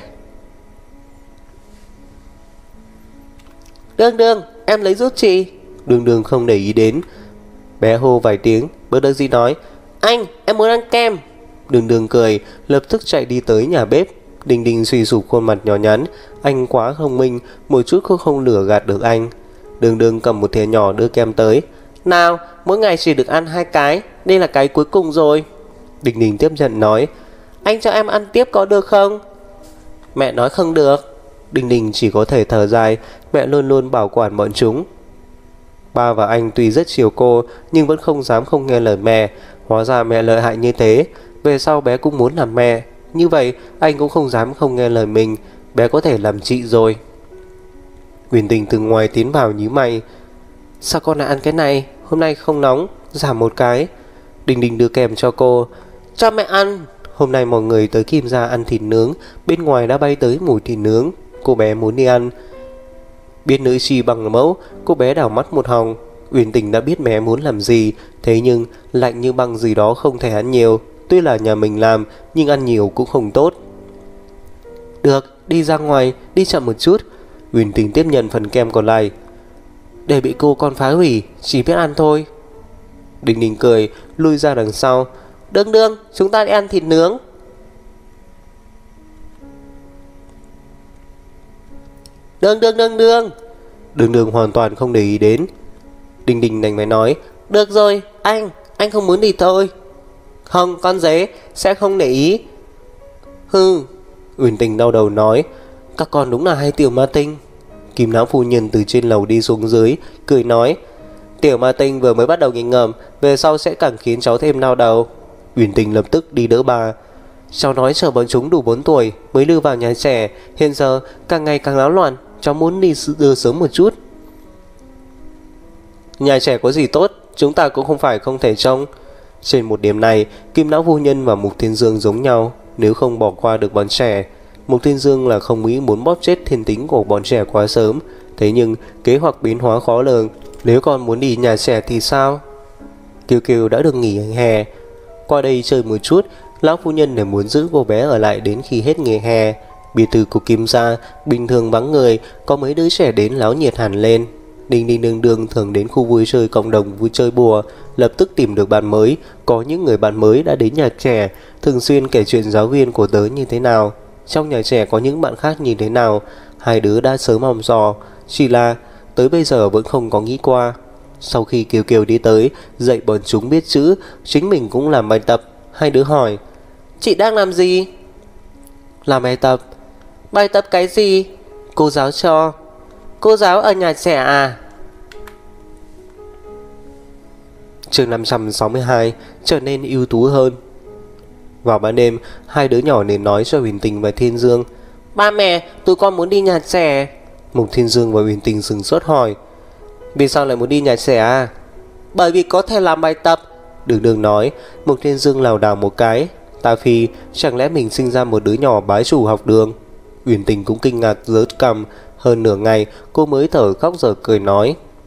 [SPEAKER 1] Đường Đường, em lấy giúp chị. Đường Đường không để ý đến. Bé hô vài tiếng, bất đắc dĩ nói: Anh, em muốn ăn kem. Đường Đường cười, lập tức chạy đi tới nhà bếp. Đình Đình suy sụp khuôn mặt nhỏ nhắn, anh quá thông minh, một chút cũng không lừa gạt được anh. Đường Đường cầm một thìa nhỏ đưa kem tới. Nào, mỗi ngày chỉ được ăn hai cái, đây là cái cuối cùng rồi. Đình Đình tiếp nhận nói: Anh cho em ăn tiếp có được không? Mẹ nói không được. Đình Đình chỉ có thể thở dài, mẹ luôn luôn bảo quản bọn chúng. Ba và anh tuy rất chiều cô, nhưng vẫn không dám không nghe lời mẹ. Hóa ra mẹ lợi hại như thế, về sau bé cũng muốn làm mẹ. Như vậy anh cũng không dám không nghe lời mình, bé có thể làm chị rồi. Uyển Tình từ ngoài tiến vào nhíu mày: Sao con lại ăn cái này, hôm nay không nóng, giảm một cái. Đình Đình đưa kèm cho cô: Cho mẹ ăn. Hôm nay mọi người tới Kim gia ăn thịt nướng, bên ngoài đã bay tới mùi thịt nướng. Cô bé muốn đi ăn. Biết nữ chi bằng mẫu, cô bé đảo mắt một hòng. Uyển Tình đã biết mẹ muốn làm gì, thế nhưng lạnh như băng gì đó không thể ăn nhiều. Tuy là nhà mình làm, nhưng ăn nhiều cũng không tốt. Được, đi ra ngoài, đi chậm một chút. Uyển Tình tiếp nhận phần kem còn lại. Để bị cô con phá hủy, chỉ biết ăn thôi. Đình Đình cười, lui ra đằng sau. Đường Đường, chúng ta đi ăn thịt nướng. Đường Đường Đường Đường. Đường Đường hoàn toàn không để ý đến. Đình Đình đành phải nói: Được rồi, anh, anh không muốn đi thôi. Không, con dế, sẽ không để ý. Hừ. Uyển Tình đau đầu nói: Các con đúng là hai tiểu ma tinh. Kim Lão phu nhân từ trên lầu đi xuống dưới, cười nói: Tiểu ma tinh vừa mới bắt đầu nghịch ngợm, về sau sẽ càng khiến cháu thêm đau đầu. Uyển Tình lập tức đi đỡ bà. Cháu nói chờ bọn chúng đủ bốn tuổi mới đưa vào nhà trẻ, hiện giờ càng ngày càng náo loạn, cháu muốn đi đưa sớm một chút. Nhà trẻ có gì tốt, chúng ta cũng không phải không thể trông. Trên một điểm này, Kim Lão phu nhân và Mục Thiên Dương giống nhau, nếu không bỏ qua được bọn trẻ. Mục Thiên Dương là không nghĩ muốn bóp chết thiên tính của bọn trẻ quá sớm, thế nhưng kế hoạch biến hóa khó lường. Nếu con muốn đi nhà trẻ thì sao? Kiều Kiều đã được nghỉ hè, qua đây chơi một chút. Lão phu nhân để muốn giữ cô bé ở lại đến khi hết nghỉ hè. Biệt thự của Kim gia bình thường vắng người, có mấy đứa trẻ đến náo nhiệt hẳn lên. Đình Đình Đường Đường thường đến khu vui chơi cộng đồng vui chơi bùa, lập tức tìm được bạn mới. Có những người bạn mới đã đến nhà trẻ, thường xuyên kể chuyện giáo viên của tớ như thế nào, trong nhà trẻ có những bạn khác như thế nào. Hai đứa đã sớm mong dò, chỉ là tới bây giờ vẫn không có nghĩ qua. Sau khi Kiều Kiều đi tới, dạy bọn chúng biết chữ, chính mình cũng làm bài tập. Hai đứa hỏi: Chị đang làm gì? Làm bài tập. Bài tập cái gì? Cô giáo cho. Cô giáo ở nhà trẻ à? Chương năm trăm sáu mươi hai, trở nên ưu tú hơn. Vào ban đêm, hai đứa nhỏ nên nói cho Uyển Tình và Thiên Dương: Ba mẹ, tụi con muốn đi nhà trẻ. Mục Thiên Dương và Uyển Tình sửng sốt hỏi: Vì sao lại muốn đi nhà trẻ à? Bởi vì có thể làm bài tập. Đường Đường nói. Mục Thiên Dương lảo đảo một cái: Ta Phi, chẳng lẽ mình sinh ra một đứa nhỏ bái chủ học đường? Uyển Tình cũng kinh ngạc rớt cằm. Hơn nửa ngày cô mới thở khóc giờ cười nói: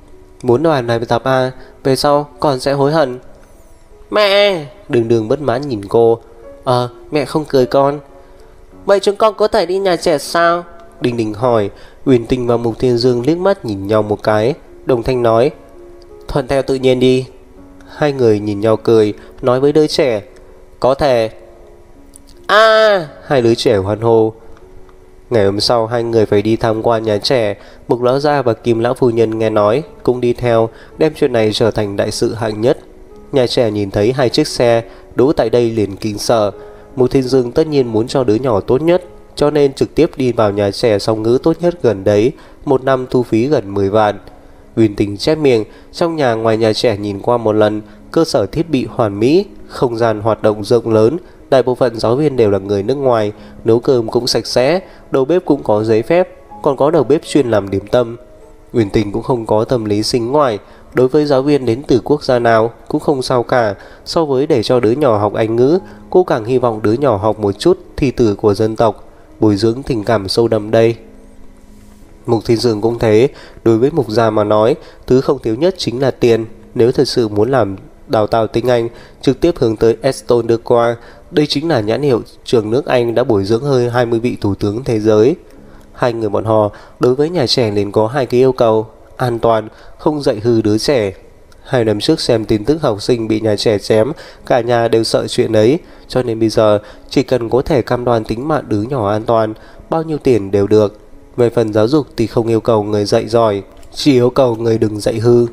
[SPEAKER 1] Muốn đoàn này tập à? Về sau con sẽ hối hận. Mẹ! Đường Đường bất mãn nhìn cô. Ờ, mẹ không cười con. Vậy chúng con có thể đi nhà trẻ sao? Đình Đình hỏi. Uyển Tình và Mục Thiên Dương liếc mắt nhìn nhau một cái, đồng thanh nói, thuận theo tự nhiên đi. Hai người nhìn nhau cười, nói với đứa trẻ, có thể. A! À, hai đứa trẻ hoan hô. Ngày hôm sau hai người phải đi tham quan nhà trẻ. Mục lão gia và Kim lão phu nhân nghe nói cũng đi theo, đem chuyện này trở thành đại sự hạng nhất. Nhà trẻ nhìn thấy hai chiếc xe đỗ tại đây liền kinh sợ. Mục Thiên Dương tất nhiên muốn cho đứa nhỏ tốt nhất, cho nên trực tiếp đi vào nhà trẻ song ngữ tốt nhất gần đấy, một năm thu phí gần mười vạn. Uyển Tình chép miệng, trong nhà ngoài nhà trẻ nhìn qua một lần, cơ sở thiết bị hoàn mỹ, không gian hoạt động rộng lớn, đại bộ phận giáo viên đều là người nước ngoài, nấu cơm cũng sạch sẽ, đầu bếp cũng có giấy phép, còn có đầu bếp chuyên làm điểm tâm. Uyển Tình cũng không có tâm lý sinh ngoại, đối với giáo viên đến từ quốc gia nào cũng không sao cả. So với để cho đứa nhỏ học Anh ngữ, cô càng hy vọng đứa nhỏ học một chút thi từ của dân tộc, bồi dưỡng tình cảm sâu đậm đây. Mục Thiên Dương cũng thế, đối với Mục gia mà nói, thứ không thiếu nhất chính là tiền. Nếu thật sự muốn làm đào tạo tiếng Anh, trực tiếp hướng tới Aston đưa qua. Đây chính là nhãn hiệu trường nước Anh đã bồi dưỡng hơn hai mươi vị thủ tướng thế giới. Hai người bọn họ đối với nhà trẻ liền có hai cái yêu cầu: an toàn, không dạy hư đứa trẻ. Hai năm trước xem tin tức học sinh bị nhà trẻ chém, cả nhà đều sợ chuyện ấy, cho nên bây giờ chỉ cần có thể cam đoan tính mạng đứa nhỏ an toàn, bao nhiêu tiền đều được. Về phần giáo dục thì không yêu cầu người dạy giỏi, chỉ yêu cầu người đừng dạy hư.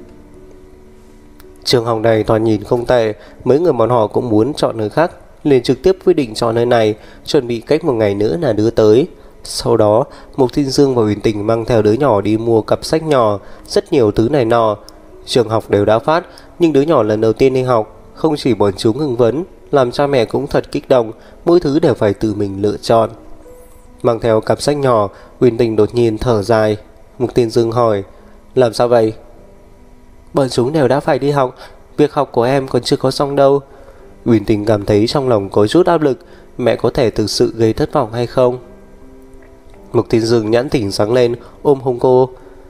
[SPEAKER 1] Trường học này toàn nhìn không tệ, mấy người bọn họ cũng muốn chọn nơi khác, liền trực tiếp quyết định chọn nơi này, chuẩn bị cách một ngày nữa là đưa tới. Sau đó, Mục Thiên Dương và Uyển Tình mang theo đứa nhỏ đi mua cặp sách nhỏ, rất nhiều thứ này nọ. Trường học đều đã phát, nhưng đứa nhỏ lần đầu tiên đi học, không chỉ bọn chúng hưng phấn, làm cha mẹ cũng thật kích động, mỗi thứ đều phải tự mình lựa chọn. Mang theo cặp sách nhỏ, Uyển Tình đột nhiên thở dài. Mục Thiên Dương hỏi, làm sao vậy? Bọn chúng đều đã phải đi học, việc học của em còn chưa có xong đâu. Uyển Tình cảm thấy trong lòng có chút áp lực, mẹ có thể thực sự gây thất vọng hay không? Mục Thiên Dương nhãn tỉnh sáng lên, ôm hông cô.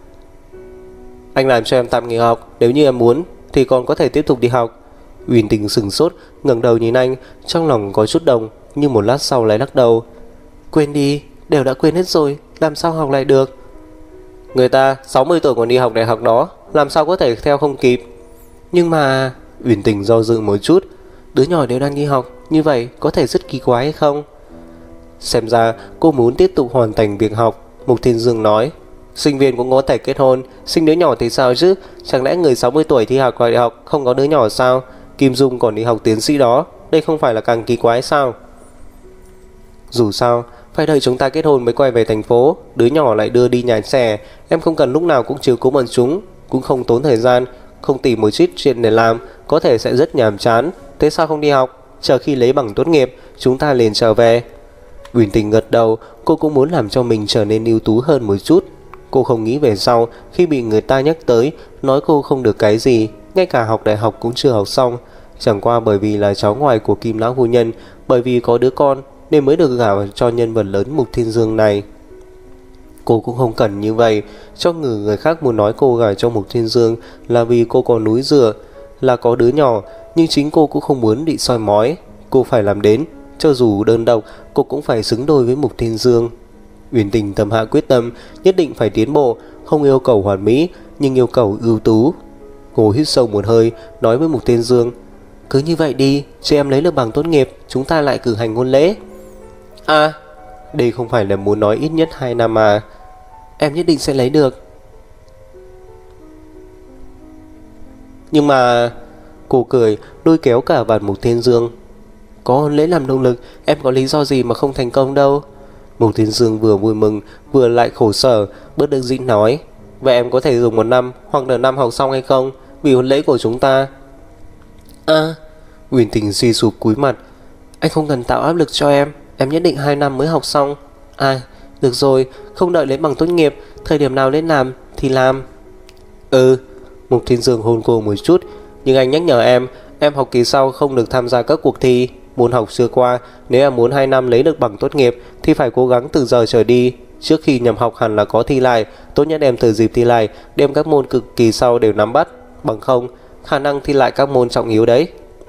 [SPEAKER 1] Anh làm cho em tạm nghỉ học, nếu như em muốn thì còn có thể tiếp tục đi học. Uyển Tình sừng sốt, ngẩng đầu nhìn anh, trong lòng có chút đồng, nhưng một lát sau lại lắc đầu. Quên đi, đều đã quên hết rồi, làm sao học lại được? Người ta sáu mươi tuổi còn đi học đại học đó, làm sao có thể theo không kịp? Nhưng mà... Uyển Tình do dự một chút. Đứa nhỏ đều đang đi học, như vậy có thể rất kỳ quái hay không? Xem ra cô muốn tiếp tục hoàn thành việc học. Mục Thiên Dương nói, sinh viên cũng có thể kết hôn, sinh đứa nhỏ thì sao chứ? Chẳng lẽ người sáu mươi tuổi thi học đại học không có đứa nhỏ sao? Kim Dung còn đi học tiến sĩ đó, đây không phải là càng kỳ quái sao? Dù sao phải đợi chúng ta kết hôn mới quay về thành phố, đứa nhỏ lại đưa đi nhà trẻ, em không cần lúc nào cũng chiếu cố bọn chúng, cũng không tốn thời gian, không tìm một chút chuyện để làm, có thể sẽ rất nhàm chán. Thế sao không đi học, chờ khi lấy bằng tốt nghiệp chúng ta liền trở về? Uyển Tình gật đầu, cô cũng muốn làm cho mình trở nên ưu tú hơn một chút. Cô không nghĩ về sau khi bị người ta nhắc tới, nói cô không được cái gì, ngay cả học đại học cũng chưa học xong. Chẳng qua bởi vì là cháu ngoại của Kim lão phu nhân, bởi vì có đứa con nên mới được gả cho nhân vật lớn Mục Thiên Dương này. Cô cũng không cần như vậy, cho người người khác muốn nói cô gả cho Mục Thiên Dương là vì cô có núi dựa, là có đứa nhỏ, nhưng chính cô cũng không muốn bị soi mói. Cô phải làm đến, cho dù đơn độc, cô cũng phải xứng đôi với Mục Thiên Dương. Uyển Tình tầm hạ quyết tâm, nhất định phải tiến bộ, không yêu cầu hoàn mỹ, nhưng yêu cầu ưu tú. Cô hít sâu một hơi, nói với Mục Thiên Dương, cứ như vậy đi, cho em lấy được bằng tốt nghiệp, chúng ta lại cử hành hôn lễ. À, đây không phải là muốn nói ít nhất hai năm mà. Em nhất định sẽ lấy được. Nhưng mà... Cô cười, lôi kéo cả vào Mục Thiên Dương. Có hôn lễ làm động lực, em có lý do gì mà không thành công đâu. Mục Thiên Dương vừa vui mừng, vừa lại khổ sở, bất đắc dĩ nói, vậy em có thể dùng một năm hoặc nửa năm học xong hay không, vì hôn lễ của chúng ta? À, Uyển Tình suy sụp cúi mặt. Anh không cần tạo áp lực cho em, em nhất định hai năm mới học xong. À, được rồi, không đợi lấy bằng tốt nghiệp, thời điểm nào lên làm thì làm. Ừ. Mục Thiên Dương hôn cô một chút. Nhưng anh nhắc nhở em, em học kỳ sau không được tham gia các cuộc thi, môn học chưa qua. Nếu em muốn hai năm lấy được bằng tốt nghiệp thì phải cố gắng từ giờ trở đi. Trước khi nhập học hẳn là có thi lại, tốt nhất em từ dịp thi lại đem các môn cực kỳ sau đều nắm bắt, bằng không khả năng thi lại các môn trọng yếu đấy.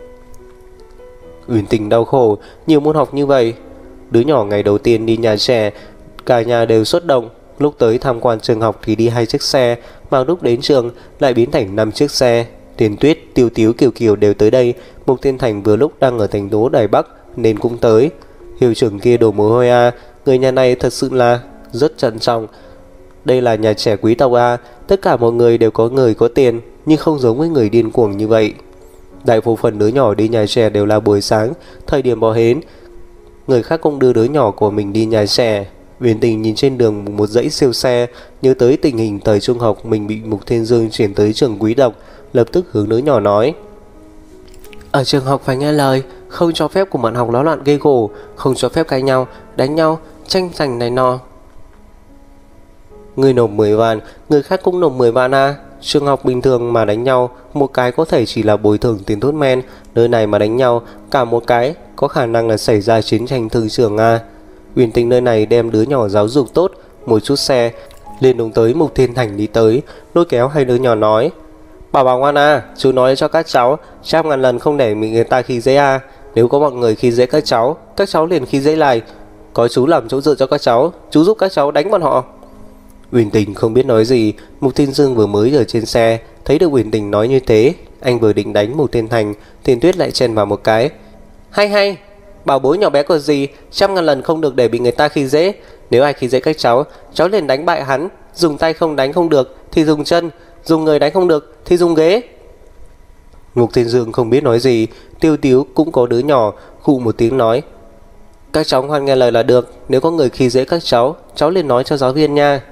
[SPEAKER 1] Uyển Tình đau khổ, nhiều môn học như vậy. Đứa nhỏ ngày đầu tiên đi nhà trẻ, cả nhà đều xuất động. Lúc tới tham quan trường học thì đi hai chiếc xe, mà lúc đến trường lại biến thành năm chiếc xe. Tiền Tuyết, Tiêu Tiếu, Kiều Kiều đều tới đây. Mục Thiên Thành vừa lúc đang ở thành phố Đài Bắc nên cũng tới. Hiệu trưởng kia đổ mồ hôi a, người nhà này thật sự là rất trân trọng. Đây là nhà trẻ quý tộc a, tất cả mọi người đều có người có tiền, nhưng không giống với người điên cuồng như vậy. Đại bộ phận đứa nhỏ đi nhà trẻ đều là buổi sáng, thời điểm bỏ hến. Người khác cũng đưa đứa nhỏ của mình đi nhà trẻ. Uyển Tình nhìn trên đường một dãy siêu xe, nhớ tới tình hình thời trung học mình bị Mục Thiên Dương chuyển tới trường quý tộc, lập tức hướng đứa nhỏ nói: ở trường học phải nghe lời, không cho phép cùng bạn học náo loạn gây gổ, không cho phép cãi nhau, đánh nhau, tranh giành này nọ. Người nộp mười vạn, người khác cũng nộp mười vạn à. Trường học bình thường mà đánh nhau, một cái có thể chỉ là bồi thường tiền thuốc men, nơi này mà đánh nhau, cả một cái có khả năng là xảy ra chiến tranh thương trường à. Uyển Tình nơi này đem đứa nhỏ giáo dục tốt, một chút xe liền đúng tới Mục Thiên Thành đi tới, lôi kéo hai đứa nhỏ nói: bảo bảo ngoan à, chú nói cho các cháu trăm ngàn lần không để mình người ta khi dễ à. Nếu có mọi người khi dễ các cháu, các cháu liền khi dễ lại. Có chú làm chỗ dựa cho các cháu, chú giúp các cháu đánh bọn họ. Uyển Tình không biết nói gì. Mục Thiên Dương vừa mới ở trên xe, thấy được Uyển Tình nói như thế, anh vừa định đánh Mục Thiên Thành, Tiền Tuyết lại chen vào một cái: hay hay, bảo bối nhỏ bé của gì, trăm ngàn lần không được để bị người ta khi dễ. Nếu ai khi dễ các cháu, cháu liền đánh bại hắn. Dùng tay không đánh không được thì dùng chân, dùng người đánh không được thì dùng ghế. Mục Thiên Dương không biết nói gì. Tiêu Tiếu cũng có đứa nhỏ, khụ một tiếng nói: các cháu ngoan nghe lời là được, nếu có người khi dễ các cháu, cháu liền nói cho giáo viên nha.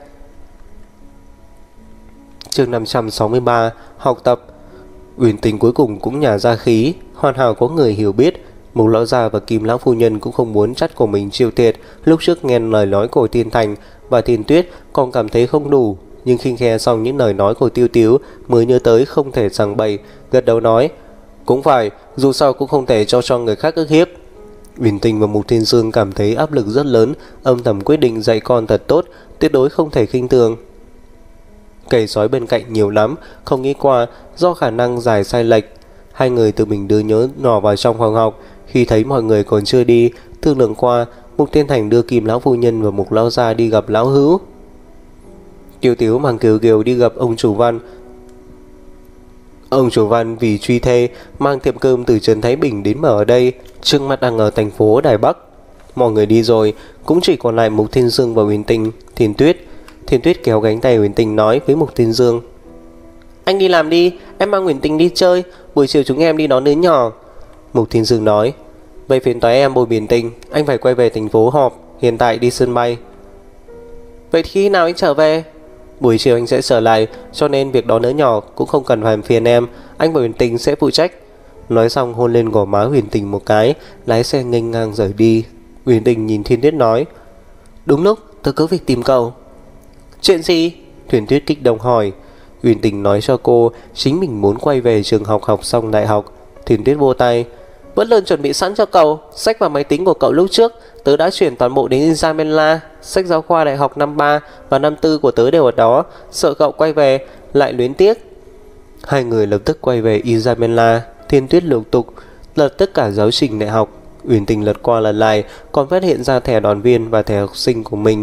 [SPEAKER 1] Chương năm trăm sáu mươi ba, học tập. Uyển Tình cuối cùng cũng nhả ra khí, hoàn hảo có người hiểu biết. Mục lão già và Kim lão phu nhân cũng không muốn chắt của mình chịu thiệt. Lúc trước nghe lời nói của Thiên Thành và Thiên Tuyết còn cảm thấy không đủ, nhưng khi nghe xong những lời nói của Tiêu Tiếu mới nhớ tới không thể giằng bậy, gật đầu nói: cũng phải, dù sao cũng không thể cho cho người khác ức hiếp. Uyển Tình và Mục Thiên Dương cảm thấy áp lực rất lớn, âm thầm quyết định dạy con thật tốt, tuyệt đối không thể khinh thường. Cầy sói bên cạnh nhiều lắm, không nghĩ qua do khả năng giải sai lệch. Hai người tự mình đưa nhớ nhỏ vào trong phòng học. Khi thấy mọi người còn chưa đi, thương lượng qua, Mục Thiên Thành đưa Kim lão phu nhân và Mục lão gia đi gặp lão hữu. Tiêu Tiếu mang Kiều Kiều đi gặp ông chủ Văn. Ông chủ Văn vì truy thê mang tiệm cơm từ Trấn Thái Bình đến mở ở đây, trước mắt đang ở thành phố Đài Bắc. Mọi người đi rồi, cũng chỉ còn lại Mục Thiên Dương và Uyển Tình, Thiên Tuyết. Thiên Tuyết kéo gánh tay Uyển Tình nói với Mục Thiên Dương: anh đi làm đi, em mang Uyển Tình đi chơi, buổi chiều chúng em đi đón đứa nhỏ. Mục Thiên Dương nói: vậy phiền toái em bồi Uyển Tình, anh phải quay về thành phố họp, hiện tại đi sân bay. Vậy khi nào anh trở về? Buổi chiều anh sẽ trở lại, cho nên việc đón đứa nhỏ cũng không cần phải phiền em, anh và Uyển Tình sẽ phụ trách. Nói xong hôn lên gò má Uyển Tình một cái, lái xe nghênh ngang rời đi. Uyển Tình nhìn Thiên Tuyết nói: đúng lúc tớ có việc tìm cậu. Chuyện gì? Thiên Tuyết kích động hỏi. Uyển Tình nói cho cô chính mình muốn quay về trường học học xong đại học. Thiên Tuyết vô tay: vẫn luôn chuẩn bị sẵn cho cậu, sách và máy tính của cậu lúc trước tớ đã chuyển toàn bộ đến Isabella, sách giáo khoa đại học năm ba và năm tư của tớ đều ở đó, sợ cậu quay về lại luyến tiếc. Hai người lập tức quay về Isabella. Thiên Tuyết lục tục lật tất cả giáo trình đại học. Uyển Tình lật qua lật lại, còn phát hiện ra thẻ đoàn viên và thẻ học sinh của mình.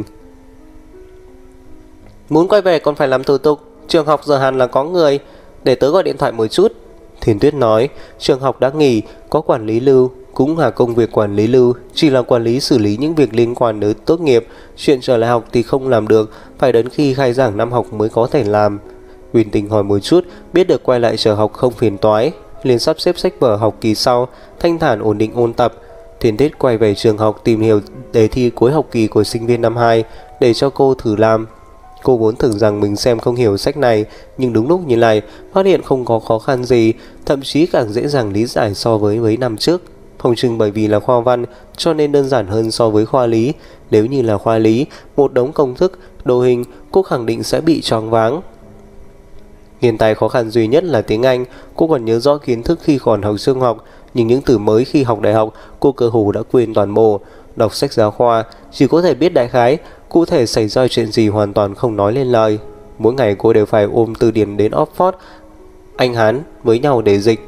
[SPEAKER 1] Muốn quay về còn phải làm thủ tục, trường học giờ hẳn là có người, để tớ gọi điện thoại một chút. Thiên Tuyết nói: trường học đã nghỉ, có quản lý lưu, cũng là công việc quản lý lưu, chỉ là quản lý xử lý những việc liên quan đến tốt nghiệp, chuyện trở lại học thì không làm được, phải đến khi khai giảng năm học mới có thể làm. Uyển Tình hỏi một chút, biết được quay lại trường học không phiền toái, liền sắp xếp sách vở học kỳ sau, thanh thản ổn định ôn tập. Thiên Tuyết quay về trường học tìm hiểu đề thi cuối học kỳ của sinh viên năm hai để cho cô thử làm. Cô vốn tưởng rằng mình xem không hiểu sách này, nhưng đúng lúc nhìn lại, phát hiện không có khó khăn gì, thậm chí càng dễ dàng lý giải so với mấy năm trước. Phòng trưng bởi vì là khoa văn, cho nên đơn giản hơn so với khoa lý. Nếu như là khoa lý, một đống công thức, đồ hình, cô khẳng định sẽ bị choáng váng. Hiện tại khó khăn duy nhất là tiếng Anh. Cô còn nhớ rõ kiến thức khi còn học trung học, nhưng những từ mới khi học đại học, cô cơ hồ đã quên toàn bộ. Đọc sách giáo khoa, chỉ có thể biết đại khái, cụ thể xảy ra chuyện gì hoàn toàn không nói lên lời. Mỗi ngày cô đều phải ôm từ điển đến Oxford, Anh Hán với nhau để dịch.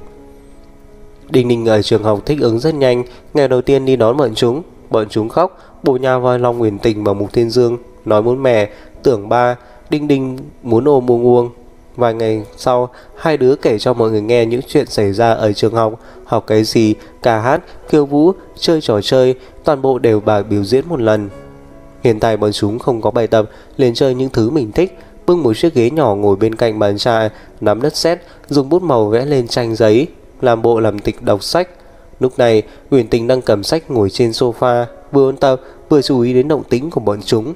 [SPEAKER 1] Đình Đình ở trường học thích ứng rất nhanh. Ngày đầu tiên đi đón bọn chúng, bọn chúng khóc, bổ nhào vào lòng Uyển Tình và Mục Thiên Dương, nói muốn mẹ, tưởng ba. Đình Đình muốn ôm Uông Uông. Vài ngày sau, hai đứa kể cho mọi người nghe những chuyện xảy ra ở trường học, học cái gì, ca hát, khiêu vũ, chơi trò chơi, toàn bộ đều bà biểu diễn một lần. Hiện tại bọn chúng không có bài tập, liền chơi những thứ mình thích, bưng một chiếc ghế nhỏ ngồi bên cạnh bàn trà, nắm đất sét, dùng bút màu vẽ lên tranh giấy, làm bộ làm tịch đọc sách. Lúc này, Uyển Tình đang cầm sách ngồi trên sofa, vừa ôn tập vừa chú ý đến động tĩnh của bọn chúng.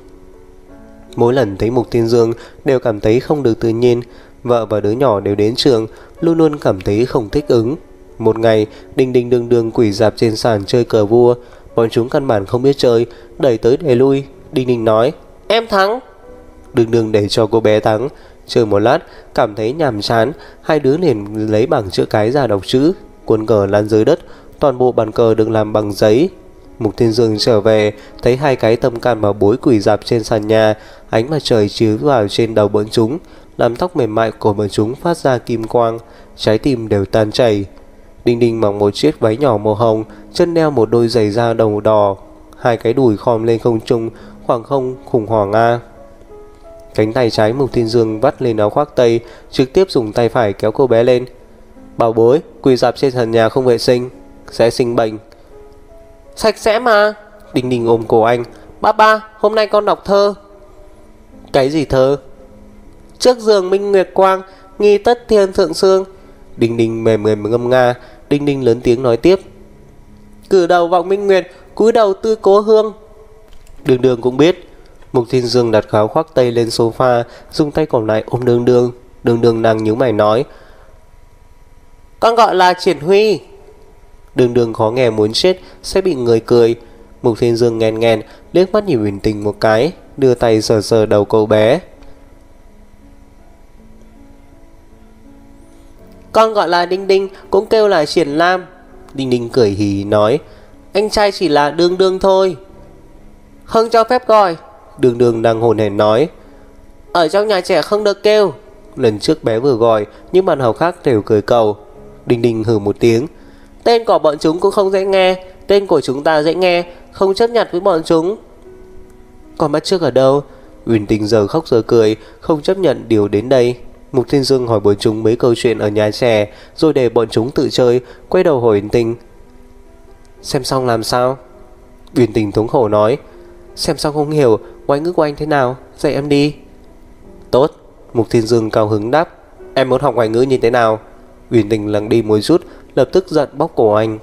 [SPEAKER 1] Mỗi lần thấy Mục Thiên Dương đều cảm thấy không được tự nhiên. Vợ và đứa nhỏ đều đến trường, luôn luôn cảm thấy không thích ứng. Một ngày, Đình Đình đường đường quỳ dạp trên sàn chơi cờ vua. Bọn chúng căn bản không biết chơi, đẩy tới đẩy lui. Đình Đình nói, em thắng. Đường đường để cho cô bé thắng. Chơi một lát, cảm thấy nhàm chán, hai đứa liền lấy bảng chữ cái ra đọc chữ. Cuốn cờ lăn dưới đất, toàn bộ bàn cờ được làm bằng giấy. Mục Thiên Dương trở về, thấy hai cái tâm can bảo bối quỳ dạp trên sàn nhà. Ánh mặt trời chiếu vào trên đầu bọn chúng, làm tóc mềm mại của bọn chúng phát ra kim quang, trái tim đều tan chảy. Đình Đình mặc một chiếc váy nhỏ màu hồng, chân đeo một đôi giày da đầu đỏ, hai cái đùi khom lên không trung, khoảng không khủng hoảng a. Cánh tay trái Mục Thiên Dương vắt lên áo khoác tây, trực tiếp dùng tay phải kéo cô bé lên. Bảo bối, quỳ dạp trên sàn nhà không vệ sinh, sẽ sinh bệnh. Sạch sẽ mà. Đình Đình ôm cổ anh. Ba ba, hôm nay con đọc thơ. Cái gì thơ? Trước giường minh nguyệt quang, nghi tất thiên thượng sương. Đình Đình mềm mềm ngâm nga. Đình Đình lớn tiếng nói tiếp. Cử đầu vọng minh nguyệt, cúi đầu tư cố hương. Đường đường cũng biết. Mục Thiên Dương đặt áo khoác tây lên sofa, dùng tay còn lại ôm đường đường. Đường đường nàng nhíu mày nói, con gọi là Triển Huy. Đường đường khó nghe muốn chết, sẽ bị người cười. Mục Thiên Dương nghèn nghèn, liếc mắt nhìn Uyển Tình một cái, đưa tay sờ sờ đầu cậu bé. Con gọi là Đinh Đinh, cũng kêu là Triển Lam. Đinh Đinh cười hì nói, anh trai chỉ là Đường Đường thôi. Không cho phép gọi. Đường Đường đang hồn hển nói, ở trong nhà trẻ không được kêu. Lần trước bé vừa gọi, nhưng bạn học khác đều cười cầu. Đinh Đinh hừ một tiếng, tên của bọn chúng cũng không dễ nghe, tên của chúng ta dễ nghe, không chấp nhận với bọn chúng. Còn bắt trước ở đâu? Uyển Tình giờ khóc giờ cười, không chấp nhận điều đến đây. Mục Thiên Dương hỏi bọn chúng mấy câu chuyện ở nhà trẻ, rồi để bọn chúng tự chơi, quay đầu hỏi Uyển Tình, xem xong làm sao? Uyển Tình thống khổ nói, xem xong không hiểu, ngoại ngữ của anh thế nào, dạy em đi. Tốt. Mục Thiên Dương cao hứng đáp, em muốn học ngoại ngữ như thế nào? Uyển Tình lắng đi một chút, lập tức giận bóp cổ anh.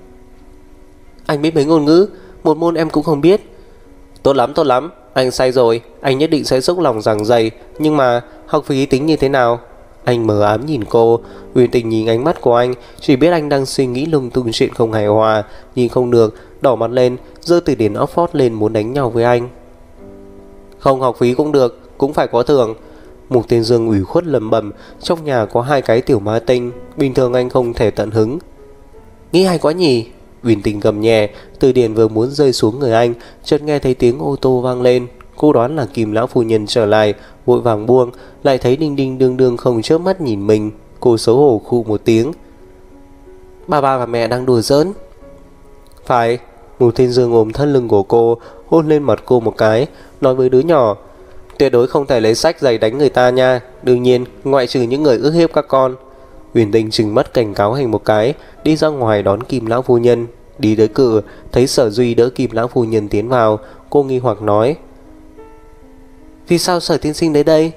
[SPEAKER 1] Anh biết mấy ngôn ngữ, một môn em cũng không biết. Tốt lắm, tốt lắm, anh sai rồi, anh nhất định sẽ dốc lòng giảng dạy, nhưng mà học phí tính như thế nào? Anh mờ ám nhìn cô. Uyển Tình nhìn ánh mắt của anh, chỉ biết anh đang suy nghĩ lung tung chuyện không hài hòa, nhìn không được, đỏ mặt lên, giơ từ điển Oxford lên muốn đánh nhau với anh. Không học phí cũng được, cũng phải có thưởng. Mục Thiên Dương ủy khuất lẩm bẩm, trong nhà có hai cái tiểu ma tinh, bình thường anh không thể tận hứng. Nghĩ hay quá nhỉ? Uyển Tình gầm nhẹ, từ điển vừa muốn rơi xuống người anh, chợt nghe thấy tiếng ô tô vang lên. Cô đoán là Kim lão phu nhân trở lại, vội vàng buông, lại thấy Đinh Đinh đương đương không chớp mắt nhìn mình. Cô xấu hổ khu một tiếng. Ba ba và mẹ đang đùa giỡn. Phải. Mục Thiên Dương ôm thân lưng của cô, hôn lên mặt cô một cái, nói với đứa nhỏ, tuyệt đối không thể lấy sách giày đánh người ta nha, đương nhiên ngoại trừ những người ức hiếp các con. Uyển Tình trừng mắt cảnh cáo hành một cái, đi ra ngoài đón Kim lão phu nhân. Đi tới cửa, thấy Sở Duy đỡ Kim lão phu nhân tiến vào, cô nghi hoặc nói, vì sao Sở tiên sinh đến đây?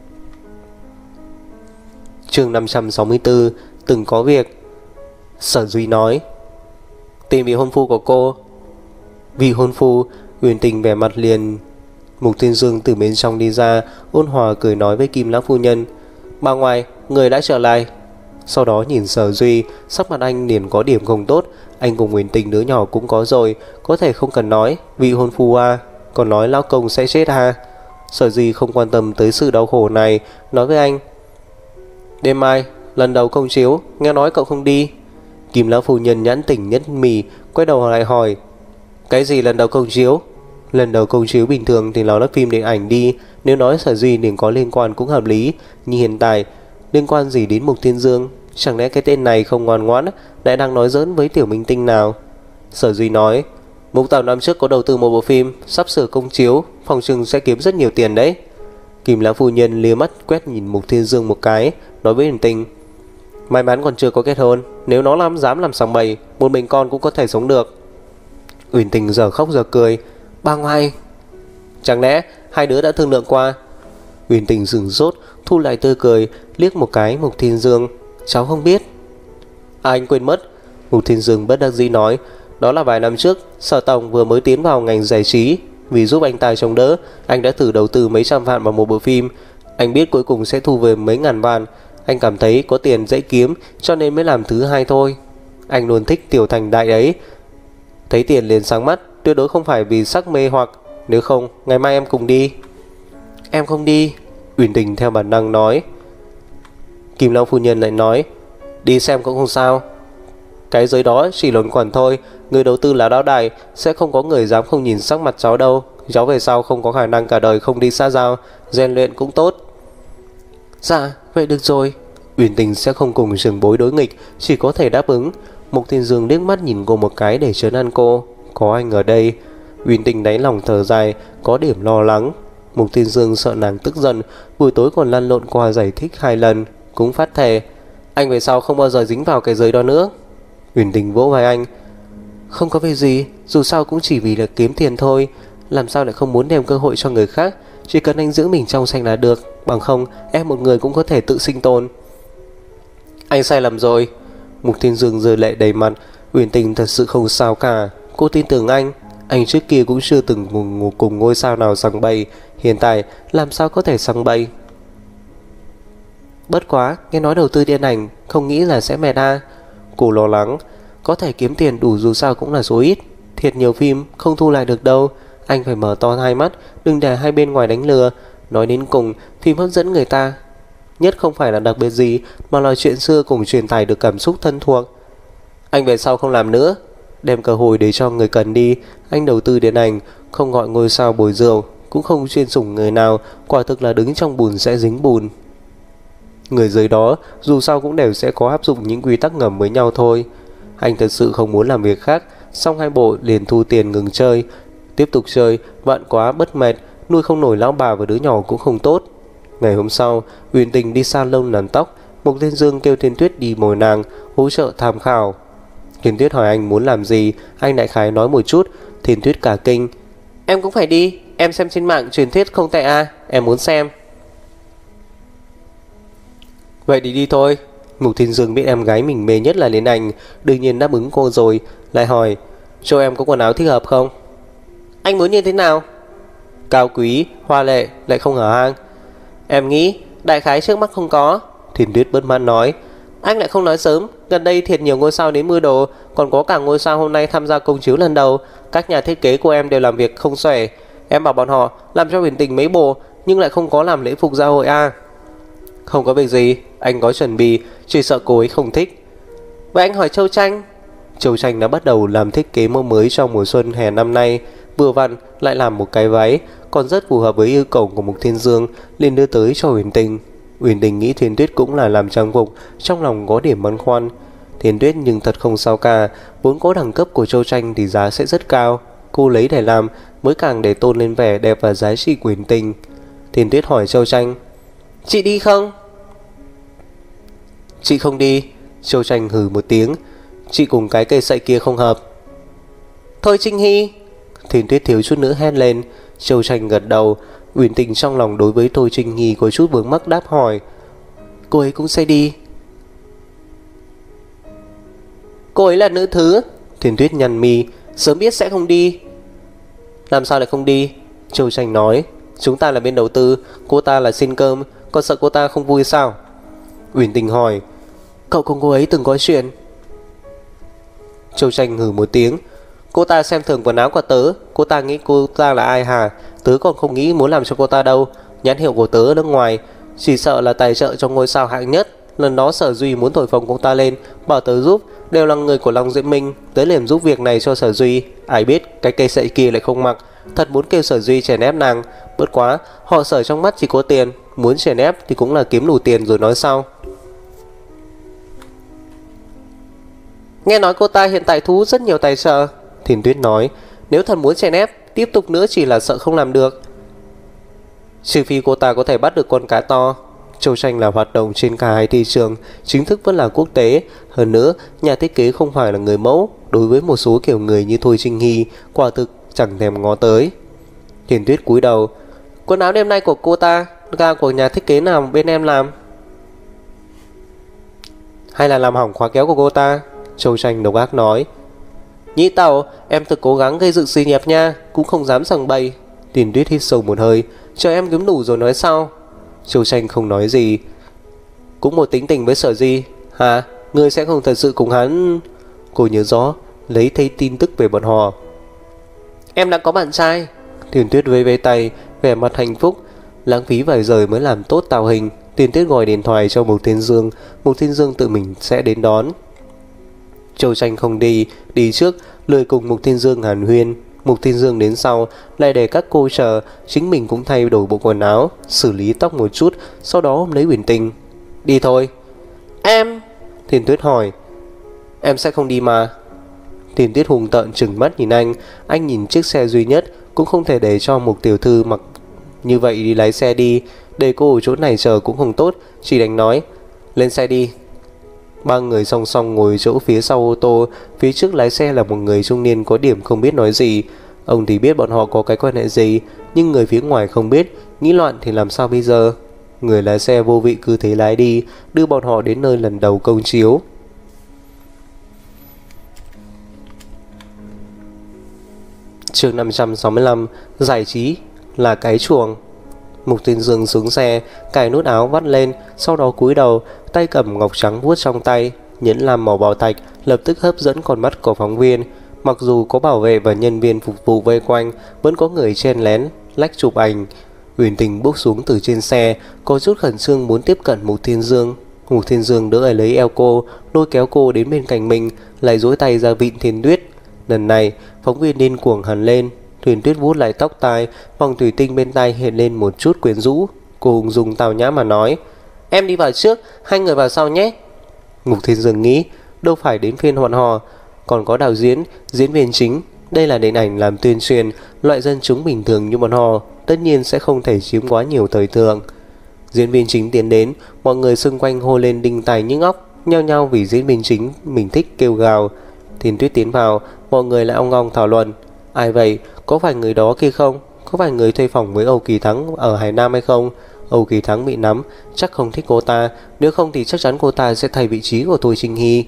[SPEAKER 1] Chương năm trăm sáu mươi tư, từng có việc. Sở Duy nói, tìm vị hôn phu của cô. Vị hôn phu? Uyển Tình vẻ mặt liền. Mục Thiên Dương từ bên trong đi ra, ôn hòa cười nói với Kim lão phu nhân, bà ngoại, người đã trở lại. Sau đó nhìn Sở Duy, sắc mặt anh liền có điểm không tốt. Anh cùng Uyển Tình đứa nhỏ cũng có rồi, có thể không cần nói vị hôn phu à, còn nói lão công sẽ chết à? Sở Duy không quan tâm tới sự đau khổ này, nói với anh, đêm mai lần đầu công chiếu, nghe nói cậu không đi. Kim lão phu nhân nhãn tỉnh nhất mì, quay đầu lại hỏi, cái gì lần đầu công chiếu? Lần đầu công chiếu bình thường thì nó là phim điện ảnh đi, nếu nói Sở Duy đừng có liên quan cũng hợp lý. Nhưng hiện tại, liên quan gì đến Mục Thiên Dương? Chẳng lẽ cái tên này không ngoan ngoãn lại đang nói giỡn với tiểu minh tinh nào? Sở Duy nói, Mục Tàu năm trước có đầu tư một bộ phim, sắp sửa công chiếu, phòng trừng sẽ kiếm rất nhiều tiền đấy. Kim Lão phu nhân lia mắt quét nhìn Mục Thiên Dương một cái, nói với Huyền Tinh, may mắn còn chưa có kết hôn, nếu nó làm dám làm sằng bậy, một mình con cũng có thể sống được. Huyền Tinh giờ khóc giờ cười, bà ngoại, chẳng lẽ hai đứa đã thương lượng qua? Huyền Tinh sửng sốt, thu lại tươi cười, liếc một cái Mục Thiên Dương, cháu không biết. À, anh quên mất. Mục Thiên Dương bất đắc dĩ nói, đó là vài năm trước, Sở Tổng vừa mới tiến vào ngành giải trí, vì giúp anh ta chống đỡ, anh đã thử đầu tư mấy trăm vạn vào một bộ phim. Anh biết cuối cùng sẽ thu về mấy ngàn vạn, anh cảm thấy có tiền dễ kiếm cho nên mới làm thứ hai thôi. Anh luôn thích tiểu thành đại ấy, thấy tiền liền sáng mắt, tuyệt đối không phải vì sắc mê hoặc. Nếu không, ngày mai em cùng đi. Em không đi, Uyển Tình theo bản năng nói. Kim Long phu nhân lại nói, đi xem cũng không sao, cái giới đó chỉ luẩn quẩn thôi, người đầu tư là lão đại, sẽ không có người dám không nhìn sắc mặt cháu đâu. Cháu về sau không có khả năng cả đời không đi xã giao, rèn luyện cũng tốt. Dạ, vậy được rồi. Uyển Tình sẽ không cùng trưởng bối đối nghịch, chỉ có thể đáp ứng. Mục Thiên Dương liếc mắt nhìn cô một cái để trấn an cô, có anh ở đây. Uyển Tình đáy lòng thở dài, có điểm lo lắng. Mục Thiên Dương sợ nàng tức giận, buổi tối còn lăn lộn qua giải thích hai lần, cũng phát thề, anh về sau không bao giờ dính vào cái giới đó nữa. Uyển Tình vỗ vai anh, không có việc gì, dù sao cũng chỉ vì là kiếm tiền thôi, làm sao lại không muốn đem cơ hội cho người khác. Chỉ cần anh giữ mình trong sạch là được, bằng không em một người cũng có thể tự sinh tồn. Anh sai lầm rồi. Mục Thiên Dương rơi lệ đầy mặt. Uyển Tình thật sự không sao cả, cô tin tưởng anh. Anh trước kia cũng chưa từng ngủ cùng ngôi sao nào sằng bậy, hiện tại làm sao có thể sằng bậy. Bất quá, nghe nói đầu tư điện ảnh, không nghĩ là sẽ mệt à. Cô lo lắng, có thể kiếm tiền đủ dù sao cũng là số ít, thiệt nhiều phim không thu lại được đâu. Anh phải mở to hai mắt, đừng để hai bên ngoài đánh lừa. Nói đến cùng, phim hấp dẫn người ta nhất không phải là đặc biệt gì, mà là chuyện xưa cùng truyền tải được cảm xúc thân thuộc. Anh về sau không làm nữa, đem cơ hội để cho người cần đi. Anh đầu tư điện ảnh, không gọi ngôi sao bồi rượu, cũng không chuyên sủng người nào, quả thực là đứng trong bùn sẽ dính bùn. Người dưới đó dù sao cũng đều sẽ có áp dụng những quy tắc ngầm với nhau thôi. Anh thật sự không muốn làm việc khác. Xong hai bộ liền thu tiền ngừng chơi, tiếp tục chơi, vạn quá bất mệt, nuôi không nổi lão bà và đứa nhỏ cũng không tốt. Ngày hôm sau, Uyển Tình đi salon làm tóc. Mục Thiên Dương kêu Thiên Tuyết đi mồi nàng, hỗ trợ tham khảo. Thiên Tuyết hỏi anh muốn làm gì, anh đại khái nói một chút. Thiên Tuyết cả kinh, em cũng phải đi, em xem trên mạng truyền thuyết không tệ à, em muốn xem. Vậy đi đi thôi. Mục Thiên Dương biết em gái mình mê nhất là Liên Anh, đương nhiên đáp ứng cô rồi, lại hỏi, cho em có quần áo thích hợp không? Anh muốn như thế nào? Cao quý, hoa lệ, lại không hở hang. Em nghĩ đại khái trước mắt không có. Thiên Tuyết bất mãn nói, anh lại không nói sớm, gần đây thiệt nhiều ngôi sao đến mua đồ, còn có cả ngôi sao hôm nay tham gia công chiếu lần đầu. Các nhà thiết kế của em đều làm việc không xuể. Em bảo bọn họ làm cho Huyền Tình mấy bộ, nhưng lại không có làm lễ phục gia hội à. Không có việc gì, anh có chuẩn bị, chỉ sợ cô ấy không thích. Vậy anh hỏi Châu Tranh. Châu Tranh đã bắt đầu làm thiết kế mẫu mới cho mùa xuân hè năm nay, vừa vặn lại làm một cái váy, còn rất phù hợp với yêu cầu của Mục Thiên Dương, liền đưa tới cho Huyền Tình. Huyền Tình nghĩ Thiên Tuyết cũng là làm trang phục, trong lòng có điểm băn khoăn. Thiên Tuyết nhưng thật không sao cả, vốn có đẳng cấp của Châu Tranh thì giá sẽ rất cao, cô lấy để làm mới càng để tôn lên vẻ đẹp và giá trị của Huyền Tình. Thiên Tuyết hỏi Châu Tranh, chị đi không? Chị không đi. Châu Tranh hừ một tiếng, chị cùng cái cây sậy kia không hợp. Thôi Trinh Hy. Thiên Tuyết thiếu chút nữa hét lên. Châu Tranh gật đầu. Uyển Tình trong lòng đối với Thôi Trinh Hy có chút vướng mắc đáp hỏi, cô ấy cũng sẽ đi. Cô ấy là nữ thứ. Thiên Tuyết nhăn mi, sớm biết sẽ không đi. Làm sao lại không đi? Châu Tranh nói, chúng ta là bên đầu tư, cô ta là xin cơm, còn sợ cô ta không vui sao? Uyển Tình hỏi, cậu cùng cô ấy từng có chuyện? Châu Tranh hừ một tiếng, cô ta xem thường quần áo của tớ, cô ta nghĩ cô ta là ai hả? Tớ còn không nghĩ muốn làm cho cô ta đâu. Nhãn hiệu của tớ ở nước ngoài, chỉ sợ là tài trợ cho ngôi sao hạng nhất. Lần đó Sở Duy muốn thổi phồng cô ta lên, bảo tớ giúp, đều là người của Long Diễm Minh, tớ liền giúp việc này cho Sở Duy. Ai biết cái cây sậy kia lại không mặc, thật muốn kêu Sở Duy chèn ép nàng. Bất quá, họ Sở trong mắt chỉ có tiền, muốn chèn ép thì cũng là kiếm đủ tiền rồi nói sau. Nghe nói cô ta hiện tại thu hút rất nhiều tài trợ, Thiền Tuyết nói. Nếu thật muốn chèn ép, tiếp tục nữa chỉ là sợ không làm được. Trừ phi cô ta có thể bắt được con cá to. Châu tranh là hoạt động trên cả hai thị trường, chính thức vẫn là quốc tế. Hơn nữa, nhà thiết kế không phải là người mẫu. Đối với một số kiểu người như Thôi Trinh Hy, quả thực chẳng thèm ngó tới. Thiền Tuyết cúi đầu. Quần áo đêm nay của cô ta là của nhà thiết kế nào bên em làm? Hay là làm hỏng khóa kéo của cô ta? Châu tranh độc ác nói. Nhĩ Tẩu, em thực cố gắng gây dựng xinh đẹp nha, cũng không dám sằng bậy. Thiền Tuyết hít sâu một hơi. Chờ em kiếm đủ rồi nói sau. Châu tranh không nói gì. Cũng một tính tình với Sở Di. Hả? Ngươi sẽ không thật sự cùng hắn? Cô nhớ rõ, lấy thấy tin tức về bọn họ. Em đã có bạn trai. Thiền Tuyết vẫy vẫy tay, vẻ mặt hạnh phúc. Lãng phí vài giờ mới làm tốt tạo hình. Thiền Tuyết gọi điện thoại cho Mục Thiên Dương. Mục Thiên Dương tự mình sẽ đến đón. Châu tranh không đi, đi trước, lười cùng Mục Thiên Dương hàn huyên. Mục Thiên Dương đến sau, lại để các cô chờ, chính mình cũng thay đổi bộ quần áo, xử lý tóc một chút, sau đó ôm lấy Uyển Tình. Đi thôi. Em? Thiền Tuyết hỏi. Em sẽ không đi mà. Thiền Tuyết hùng tợn trừng mắt nhìn anh. Anh nhìn chiếc xe duy nhất, cũng không thể để cho Mục tiểu thư mặc như vậy đi lái xe đi. Để cô ở chỗ này chờ cũng không tốt, chỉ đành nói lên xe đi. Ba người song song ngồi chỗ phía sau ô tô. Phía trước lái xe là một người trung niên có điểm không biết nói gì. Ông thì biết bọn họ có cái quan hệ gì, nhưng người phía ngoài không biết. Nghĩ loạn thì làm sao bây giờ? Người lái xe vô vị cứ thế lái đi, đưa bọn họ đến nơi lần đầu công chiếu. Chương năm trăm sáu mươi lăm. Giải trí là cái chuồng. Mục Thiên Dương xuống xe, cài nút áo vắt lên, sau đó cúi đầu, tay cầm ngọc trắng vuốt trong tay, nhẫn làm màu bảo thạch lập tức hấp dẫn con mắt của phóng viên. Mặc dù có bảo vệ và nhân viên phục vụ vây quanh, vẫn có người chen lén lách chụp ảnh. Uyển Tình bước xuống từ trên xe, có chút khẩn trương muốn tiếp cận Mục Thiên Dương. Mục Thiên Dương đỡ lấy eo cô, lôi kéo cô đến bên cạnh mình, lại duỗi tay ra vịn Thiền Tuyết. Lần này, phóng viên điên cuồng hẳn lên. Thiền Tuyết vuốt lại tóc tai, vòng thủy tinh bên tai hiện lên một chút quyến rũ. Cô ung dung tào nhã mà nói, em đi vào trước, hai người vào sau nhé. Mục Thiên Dương nghĩ, đâu phải đến phiên bọn họ, còn có đạo diễn, diễn viên chính. Đây là điện ảnh làm tuyên truyền, loại dân chúng bình thường như bọn họ tất nhiên sẽ không thể chiếm quá nhiều thời thượng. Diễn viên chính tiến đến, mọi người xung quanh hô lên đinh tài nhức óc, nhao nhao vì diễn viên chính mình thích kêu gào. Thiền Tuyết tiến vào, mọi người lại ong ong thảo luận. Ai vậy? Có phải người đó kia không? Có phải người thuê phòng với Âu Kỳ Thắng ở Hải Nam hay không? Âu Kỳ Thắng bị nắm, chắc không thích cô ta. Nếu không thì chắc chắn cô ta sẽ thay vị trí của Thôi Trinh Hy.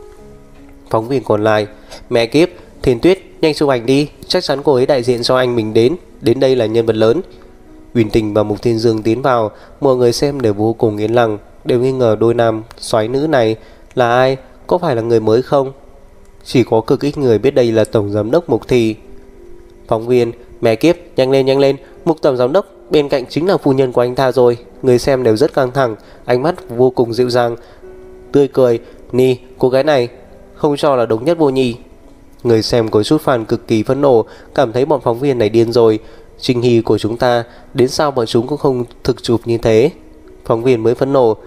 [SPEAKER 1] Phóng viên còn lại, mẹ kiếp, Thiền Tuyết, nhanh chụp ảnh đi. Chắc chắn cô ấy đại diện cho anh mình đến. Đến đây là nhân vật lớn. Uyển Tình và Mục Thiên Dương tiến vào, mọi người xem đều vô cùng yên lặng, đều nghi ngờ đôi nam soái nữ này là ai, có phải là người mới không? Chỉ có cực ít người biết đây là tổng giám đốc Mục Thị. Phóng viên, mẹ kiếp, nhanh lên nhanh lên, Mục tổng giám đốc bên cạnh chính là phu nhân của anh ta rồi. Người xem đều rất căng thẳng, ánh mắt vô cùng dịu dàng, tươi cười. Ni, cô gái này không cho là độc nhất vô nhị. Người xem có chút fan cực kỳ phẫn nộ, cảm thấy bọn phóng viên này điên rồi. Trinh Hy của chúng ta, đến sao bọn chúng cũng không thực chụp như thế. Phóng viên mới phẫn nộ,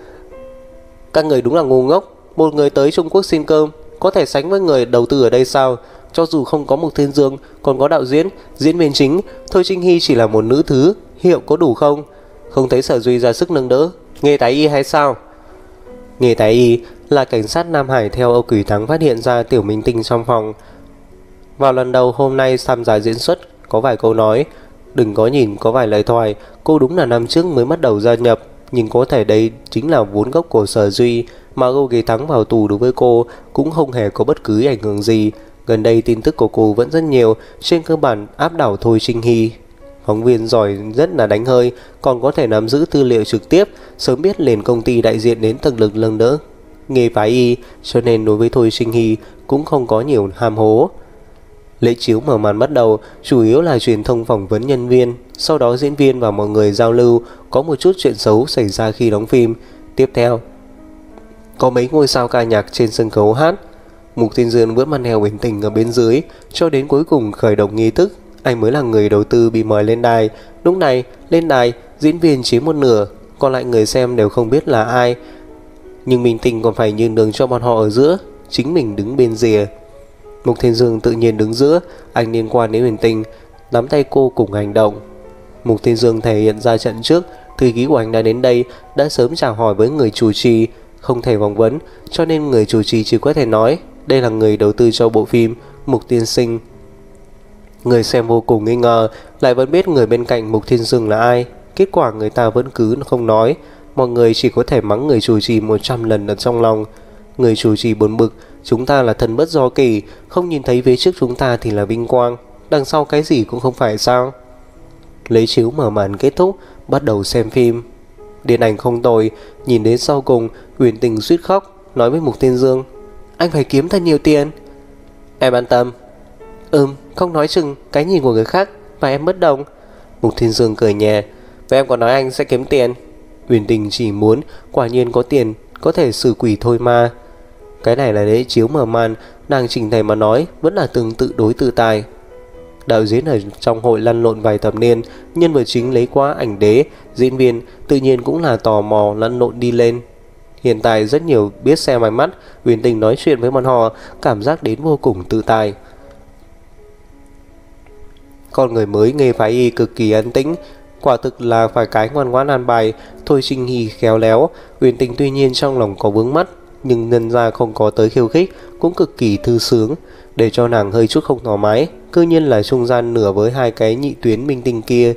[SPEAKER 1] các người đúng là ngu ngốc. Một người tới Trung Quốc xin cơm có thể sánh với người đầu tư ở đây sao? Cho dù không có Mục Thiên Dương, còn có đạo diễn, diễn viên chính, Thôi Trinh Hy chỉ là một nữ thứ, hiệu có đủ không? Không thấy Sở Duy ra sức nâng đỡ. Nghề thái y hay sao? Nghề thái y là cảnh sát Nam Hải theo Âu Kỳ Thắng phát hiện ra tiểu minh tinh trong phòng. Vào lần đầu hôm nay tham gia diễn xuất, có vài câu nói, đừng có nhìn có vài lời thoại. Cô đúng là năm trước mới bắt đầu gia nhập, nhưng có thể đây chính là vốn gốc của Sở Duy. Mà Âu Kỳ Thắng vào tù đối với cô cũng không hề có bất cứ ảnh hưởng gì. Gần đây tin tức của cô vẫn rất nhiều, trên cơ bản áp đảo Thôi Trinh Hy. Phóng viên giỏi rất là đánh hơi, còn có thể nắm giữ tư liệu trực tiếp, sớm biết liền công ty đại diện đến tầng lực nâng đỡ nghề phái y, cho nên đối với Thôi Trinh Hy cũng không có nhiều ham hố. Lễ chiếu mở màn bắt đầu, chủ yếu là truyền thông phỏng vấn nhân viên, sau đó diễn viên và mọi người giao lưu, có một chút chuyện xấu xảy ra khi đóng phim. Tiếp theo, có mấy ngôi sao ca nhạc trên sân khấu hát. Mục Thiên Dương vẫn mang theo Uyển Tình ở bên dưới, cho đến cuối cùng khởi động nghi thức. Anh mới là người đầu tư bị mời lên đài. Lúc này lên đài, diễn viên chiếm một nửa, còn lại người xem đều không biết là ai. Nhưng Minh Tinh còn phải nhường đường cho bọn họ ở giữa, chính mình đứng bên rìa. Mục Thiên Dương tự nhiên đứng giữa, anh liên quan đến Huyền Tinh, nắm tay cô cùng hành động. Mục Thiên Dương thể hiện ra trận trước, thư ký của anh đã đến đây, đã sớm chào hỏi với người chủ trì, không thể phỏng vấn, cho nên người chủ trì chỉ có thể nói đây là người đầu tư cho bộ phim Mục Tiên Sinh. Người xem vô cùng nghi ngờ, lại vẫn biết người bên cạnh Mục Thiên Dương là ai. Kết quả người ta vẫn cứ không nói, mọi người chỉ có thể mắng người chủ trì một trăm lần ở trong lòng. Người chủ trì buồn bực, chúng ta là thần bất do kỳ, không nhìn thấy phía trước chúng ta thì là vinh quang, đằng sau cái gì cũng không phải sao. Lấy chiếu mở màn kết thúc, bắt đầu xem phim. Điện ảnh không tồi, nhìn đến sau cùng, Huyền Tình suýt khóc, nói với Mục Thiên Dương, anh phải kiếm thật nhiều tiền. Em an tâm. Ừm, không nói chừng cái nhìn của người khác và em bất đồng. Mục Thiên Dương cười nhẹ, và em còn nói anh sẽ kiếm tiền. Huyền Tình chỉ muốn, quả nhiên có tiền, có thể xử quỷ thôi mà. Cái này là lễ chiếu mở màn, nàng chỉnh thể mà nói vẫn là tương tự đối tự tài. Đạo diễn ở trong hội lăn lộn vài thập niên, nhân vật chính lấy quá ảnh đế, diễn viên tự nhiên cũng là tò mò lăn lộn đi lên. Hiện tại rất nhiều biết xem ánh mắt, Huyền Tình nói chuyện với bọn họ, cảm giác đến vô cùng tự tài. Con người mới Nghê Phái Y cực kỳ an tĩnh, quả thực là phải cái ngoan ngoãn an bài. Thôi Trinh Hy khéo léo, Huyền Tình tuy nhiên trong lòng có vướng mắt, nhưng nhân ra không có tới khiêu khích, cũng cực kỳ thư sướng, để cho nàng hơi chút không thoải mái. Cư nhiên là trung gian nửa với hai cái nhị tuyến minh tinh kia.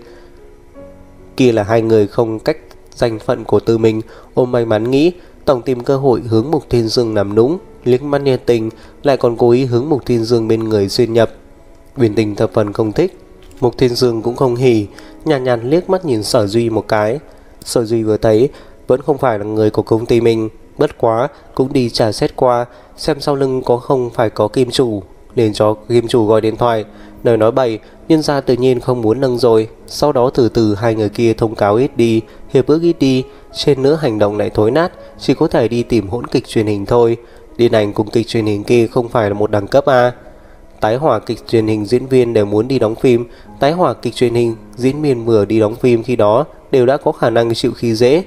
[SPEAKER 1] Kia là hai người không cách danh phận của tư mình, ôm may mắn nghĩ tổng tìm cơ hội hướng Mục Thiên Dương nằm nũng, liếc mắt nhiệt tình, lại còn cố ý hướng Mục Thiên Dương bên người xuyên nhập. Huyền Tình thập phần không thích. Mục Thiên Dương cũng không hỉ, nhàn nhạt liếc mắt nhìn Sở Duy một cái. Sở Duy vừa thấy vẫn không phải là người của công ty mình, bất quá cũng đi trả xét qua, xem sau lưng có không phải có kim chủ, liền cho kim chủ gọi điện thoại, lời nói bậy, nhân ra tự nhiên không muốn nâng rồi. Sau đó từ từ hai người kia thông cáo ít đi, hiệp ước ít đi, trên nữa hành động lại thối nát, chỉ có thể đi tìm hỗn kịch truyền hình thôi. Điện ảnh cùng kịch truyền hình kia không phải là một đẳng cấp à. Tái hỏa kịch truyền hình diễn viên đều muốn đi đóng phim, tái hỏa kịch truyền hình diễn viên vừa đi đóng phim khi đó đều đã có khả năng chịu khi dễ.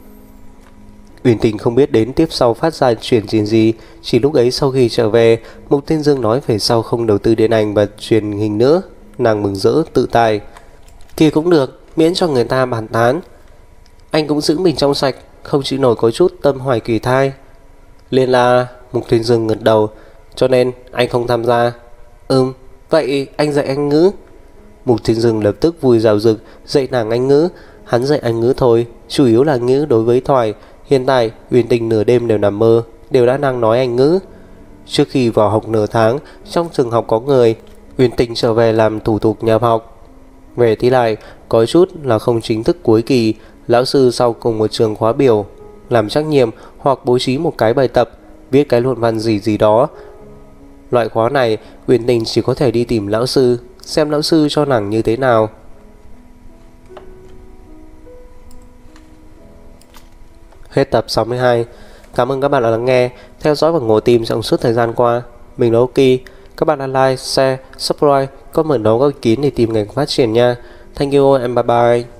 [SPEAKER 1] Uyển Tình không biết đến tiếp sau phát ra chuyện gì gì, chỉ lúc ấy sau khi trở về, Mục Thiên Dương nói về sau không đầu tư điện ảnh và truyền hình nữa, nàng mừng rỡ tự tài. Kia cũng được, miễn cho người ta bàn tán. Anh cũng giữ mình trong sạch, không chịu nổi có chút tâm hoài kỳ thai. Liền là Mục Thiên Dương gật đầu, cho nên anh không tham gia. Ừm, vậy anh dạy Anh ngữ. Mục Thiên Dương lập tức vui rào rực, dạy nàng Anh ngữ. Hắn dạy Anh ngữ thôi, chủ yếu là ngữ đối với thoại. Hiện tại Uyển Tình nửa đêm đều nằm mơ, đều đã đang nói Anh ngữ. Trước khi vào học nửa tháng, trong trường học có người, Uyển Tình trở về làm thủ tục nhập học. Về thì lại có chút là không chính thức cuối kỳ, lão sư sau cùng một trường khóa biểu làm trắc nghiệm hoặc bố trí một cái bài tập, viết cái luận văn gì gì đó. Loại khóa này Uyển Tình chỉ có thể đi tìm lão sư, xem lão sư cho nàng như thế nào. Hết tập sáu mươi hai. Cảm ơn các bạn đã lắng nghe, theo dõi và ngồi tìm trong suốt thời gian qua. Mình là Ok. Các bạn đã like, share, subscribe, comment đó các ý kiến để tìm ngành phát triển nha. Thank you and bye bye.